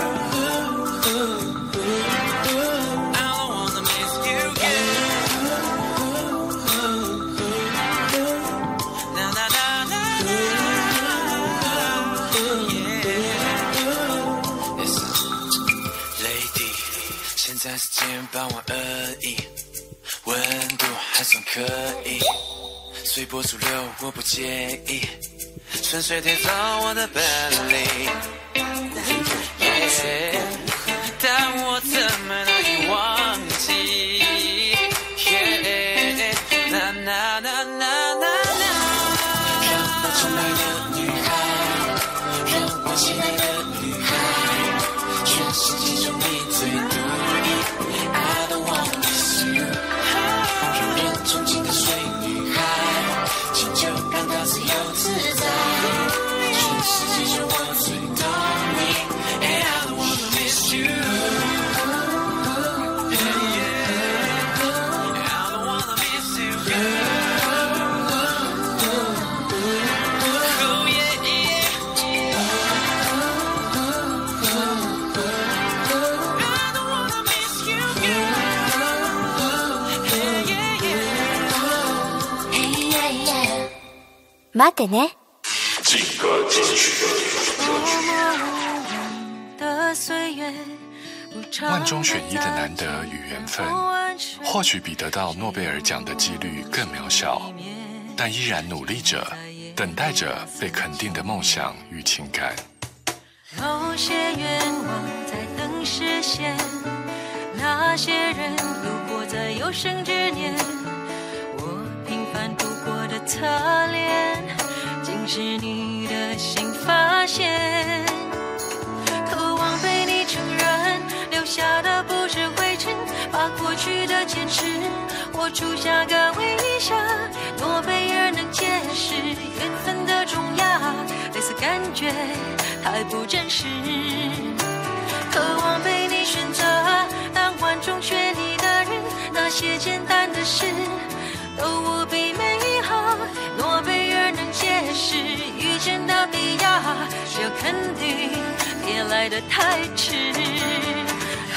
现在时间傍晚而已，温度还算可以，随波逐流我不介意，顺水推走我的本领。Yeah， 但我怎么难以忘记 ？Yeah， 那那那那那那，让我崇拜的女孩，让我期待的女孩，全世界中你最独一。I don't wanna miss you， 让人憧憬的水女孩，请就让她自由自在，全世界中我最懂你。Hey, I don't wanna miss you， yeah, yeah. I don't wanna miss you, girl. Oh, yeah, yeah. I don't wanna miss you, girl. Hey, yeah, yeah. Hey, yeah, yeah. 待ってね。 劲歌金曲。 万中选一的难得与缘分，或许比得到诺贝尔奖的几率更渺小，但依然努力着，等待着被肯定的梦想与情感。 某些愿望在等实现，那些人路过在有生之年，我平凡度过的侧脸，竟是你的新发现。渴望被你承认，留下的不是灰尘，把过去的坚持我铸下个微笑。诺贝尔能解释缘分的重要，类似感觉太不真实。渴望被你选择，当万中选一的人，那些简单的事都无比美好。诺贝尔能解释遇见的必要，只要肯定别来得太迟。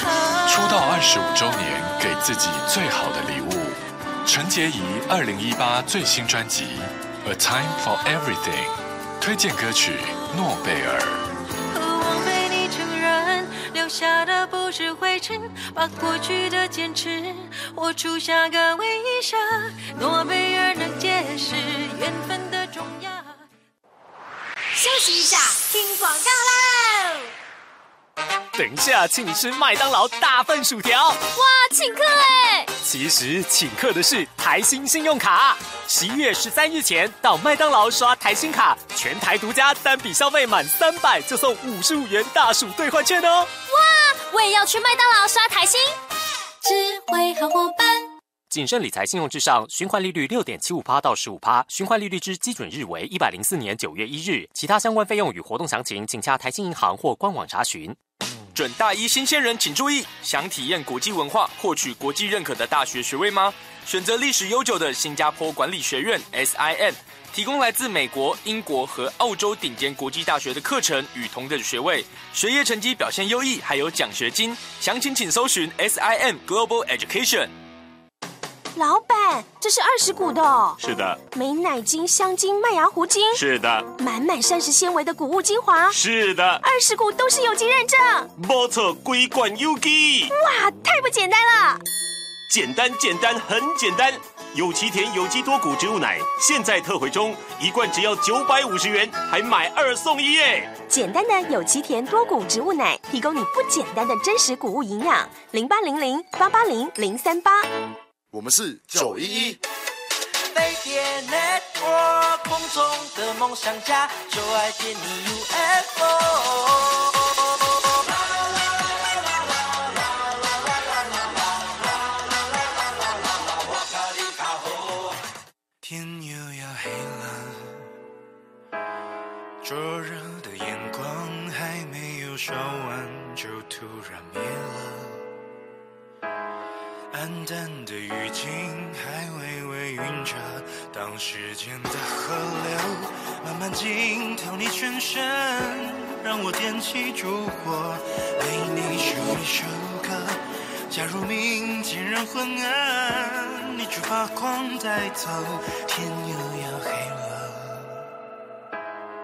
出道二十五周年，给自己最好的礼物。陈洁仪二零一八最新专辑《A Time for Everything》，推荐歌曲《诺贝尔》。 我被你承认，留下的不是灰尘，把过去的坚持活出下个微笑。诺贝尔能解释缘分的重要。 休息一下，听广告喽。 等一下，请你吃麦当劳大份薯条。 哇，请客哎！ 其实请客的是台新信用卡。十一月十三日前到麦当劳刷台新卡，全台独家，单笔消费满三百就送五十五元大薯兑换券哦。 哇，我也要去麦当劳刷台新。 智慧好伙伴。 谨慎理财，信用至上，循环利率六点七五趴到十五趴，循环利率之基准日为一百零四年九月一日。其他相关费用与活动详情，请洽台新银行或官网查询。 准大一新鲜人请注意，想体验国际文化，获取国际认可的大学学位吗？选择历史悠久的新加坡管理学院 S I M， 提供来自美国、英国和澳洲顶尖国际大学的课程与同等学位，学业成绩表现优异，还有奖学金。详情请搜寻 S I M Global Education。 老板，这是二十股的哦。 是的。 美乃精、香精、麦芽糊精。 是的。 满满膳食纤维的谷物精华。 是的。 二十股都是有机认证。 没错，规管有机。 哇，太不简单了！ 简单简单很简单，有奇田有机多谷植物奶现在特惠中，一罐只要九百五十元，还买二送一耶！ 简单的有奇田多谷植物奶，提供你不简单的真实谷物营养。零八零零八八零零三八。 我们是九一一飞碟 Network， 空中的梦想家，就爱点你 U F O。 天又要黑了，灼热的眼光还没有烧完，就突然灭了。暗淡的雨景还微微晕着，当时间的河流慢慢浸透你全身，让我点起烛火，为你数一首歌。假如明天人昏暗，你就把光带走，天又要黑了，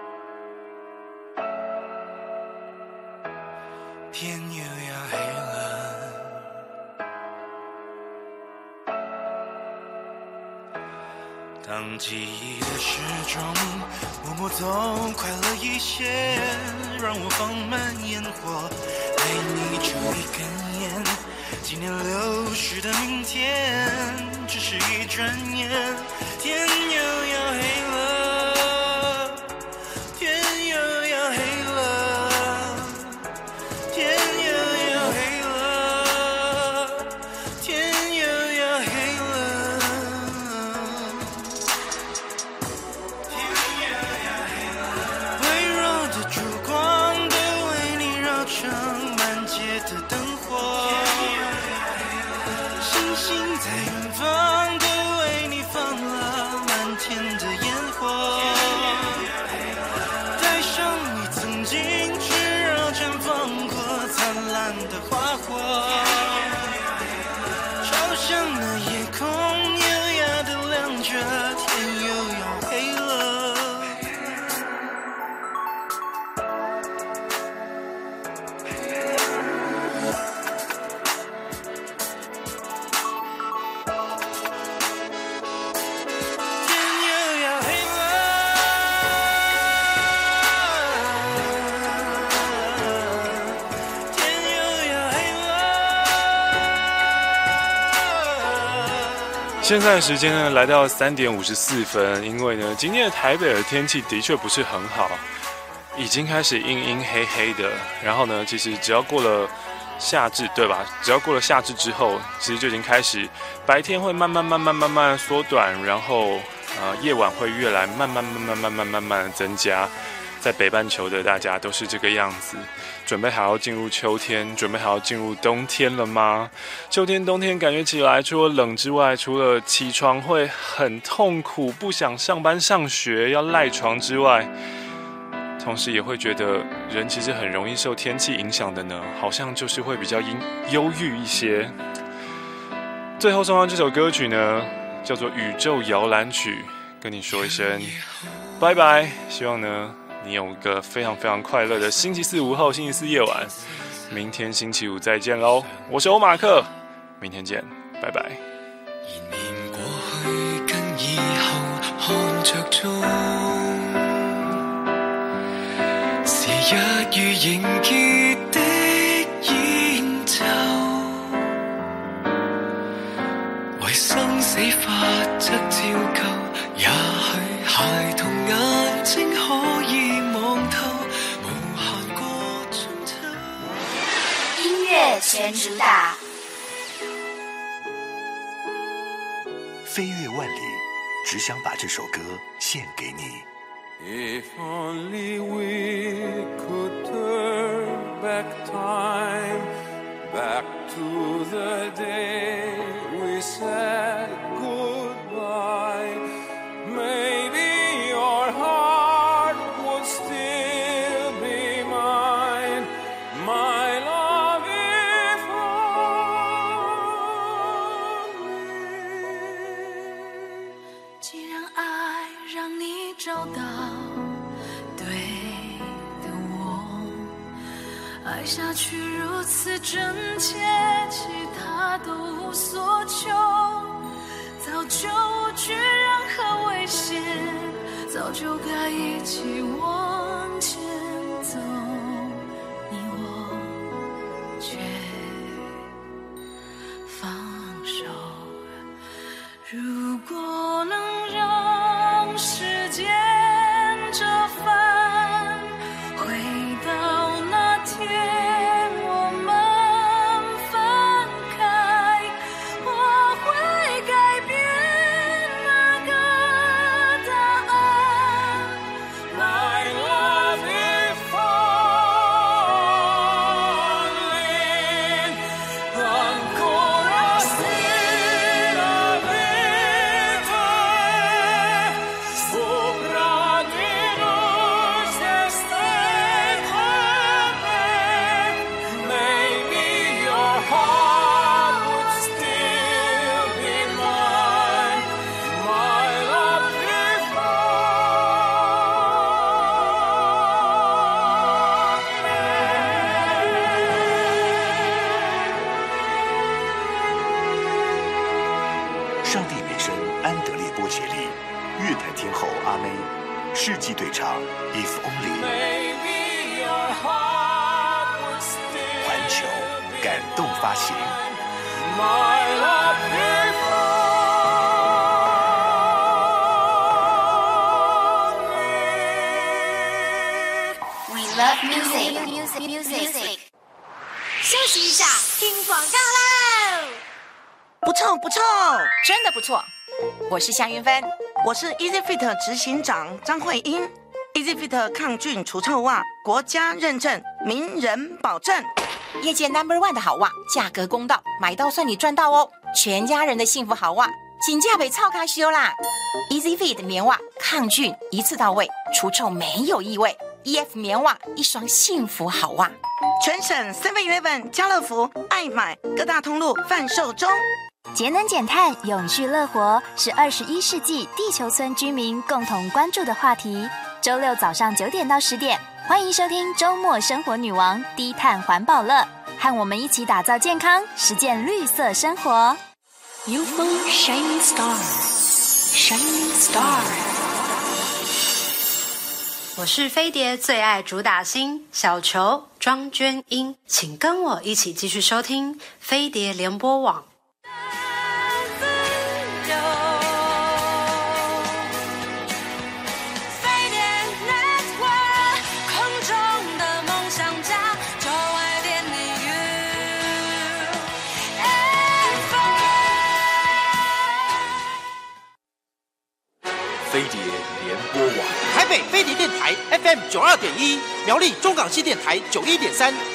天又要黑了。当记忆的时钟默默走快了一些，让我放慢烟火，爱你这一根烟，纪念流逝的明天，只是一转眼，天又要黑了，天又要黑了，天又要黑了，天又要黑了。满街的灯火，星星在远方都为你放了满天的烟火，带上你曾经炽热绽放过灿烂的花火，朝向那夜空优雅的亮着，天又要黑了。 现在时间呢来到三点五十四分，因为呢今天的台北的天气的确不是很好，已经开始阴阴黑黑的。然后呢，其实只要过了夏至，对吧？只要过了夏至之后，其实就已经开始白天会慢慢慢慢慢慢缩短，然后呃夜晚会越来慢慢慢慢慢慢慢慢的增加。在北半球的大家都是这个样子，准备好要进入秋天，准备好要进入冬天了吗？秋天、冬天感觉起来，除了冷之外，除了起床会很痛苦，不想上班上学，要赖床之外， 同时也会觉得人其实很容易受天气影响的呢，好像就是会比较忧郁一些。最后送上这首歌曲呢，叫做《宇宙摇篮曲》，跟你说一声拜拜。希望呢你有一个非常非常快乐的星期四午后、星期四夜晚。明天星期五再见喽！我是欧马克，明天见，拜拜。 延绵過去跟以後看着中，是一如凝結的煙咒，為生死法則照舊，也許孩童眼睛可以望透無限個春秋。 音樂全主打， 飛越萬里，只想把這首歌獻給你。 If only we could turn back time, back to the day we said goodbye, maybe your heart would still be mine, my love if only. 既然爱让你找到对的我，爱下去如此真切，其他都无所求，早就无惧任何危险，早就该一起往前走，你我却放手。如果能让时间折返，回到那天我们分开，我会改变那个答案。My love if only ancora stella vita sopra di noi se stai con me, maybe your heart would still be mine, my love if only. 上帝美声安德烈波切利，乐坛天后阿妹，世纪对唱 If Only， Maybe your heart would still 环球感动发行。 my love if We love music, music, music. 休息一下，听广告喽。 不臭不臭， 真的不错。我是夏云芬， 我是 EasyFit 执行长张慧英。EasyFit 抗菌除臭袜，国家认证，名人保证， 业界 number one 的好袜，价格公道，买到算你赚到哦。全家人的幸福好袜，紧价北超开修啦。EasyFit 棉袜抗菌一次到位，除臭没有异味。E F 棉袜，一双幸福好袜。 全省 seven eleven、家乐福、爱买各大通路贩售中。 节能减碳、永续乐活是二十一世纪地球村居民共同关注的话题。周六早上九点到十点，欢迎收听周末生活女王低碳环保乐，和我们一起打造健康，实践绿色生活。 U F O Shining Star Shining Star， 我是飞碟最爱主打星小球庄娟英，请跟我一起继续收听飞碟联播网。 飞碟联播网， 台北飞碟电台 F M 九二点一，苗栗中港西电台九一点三。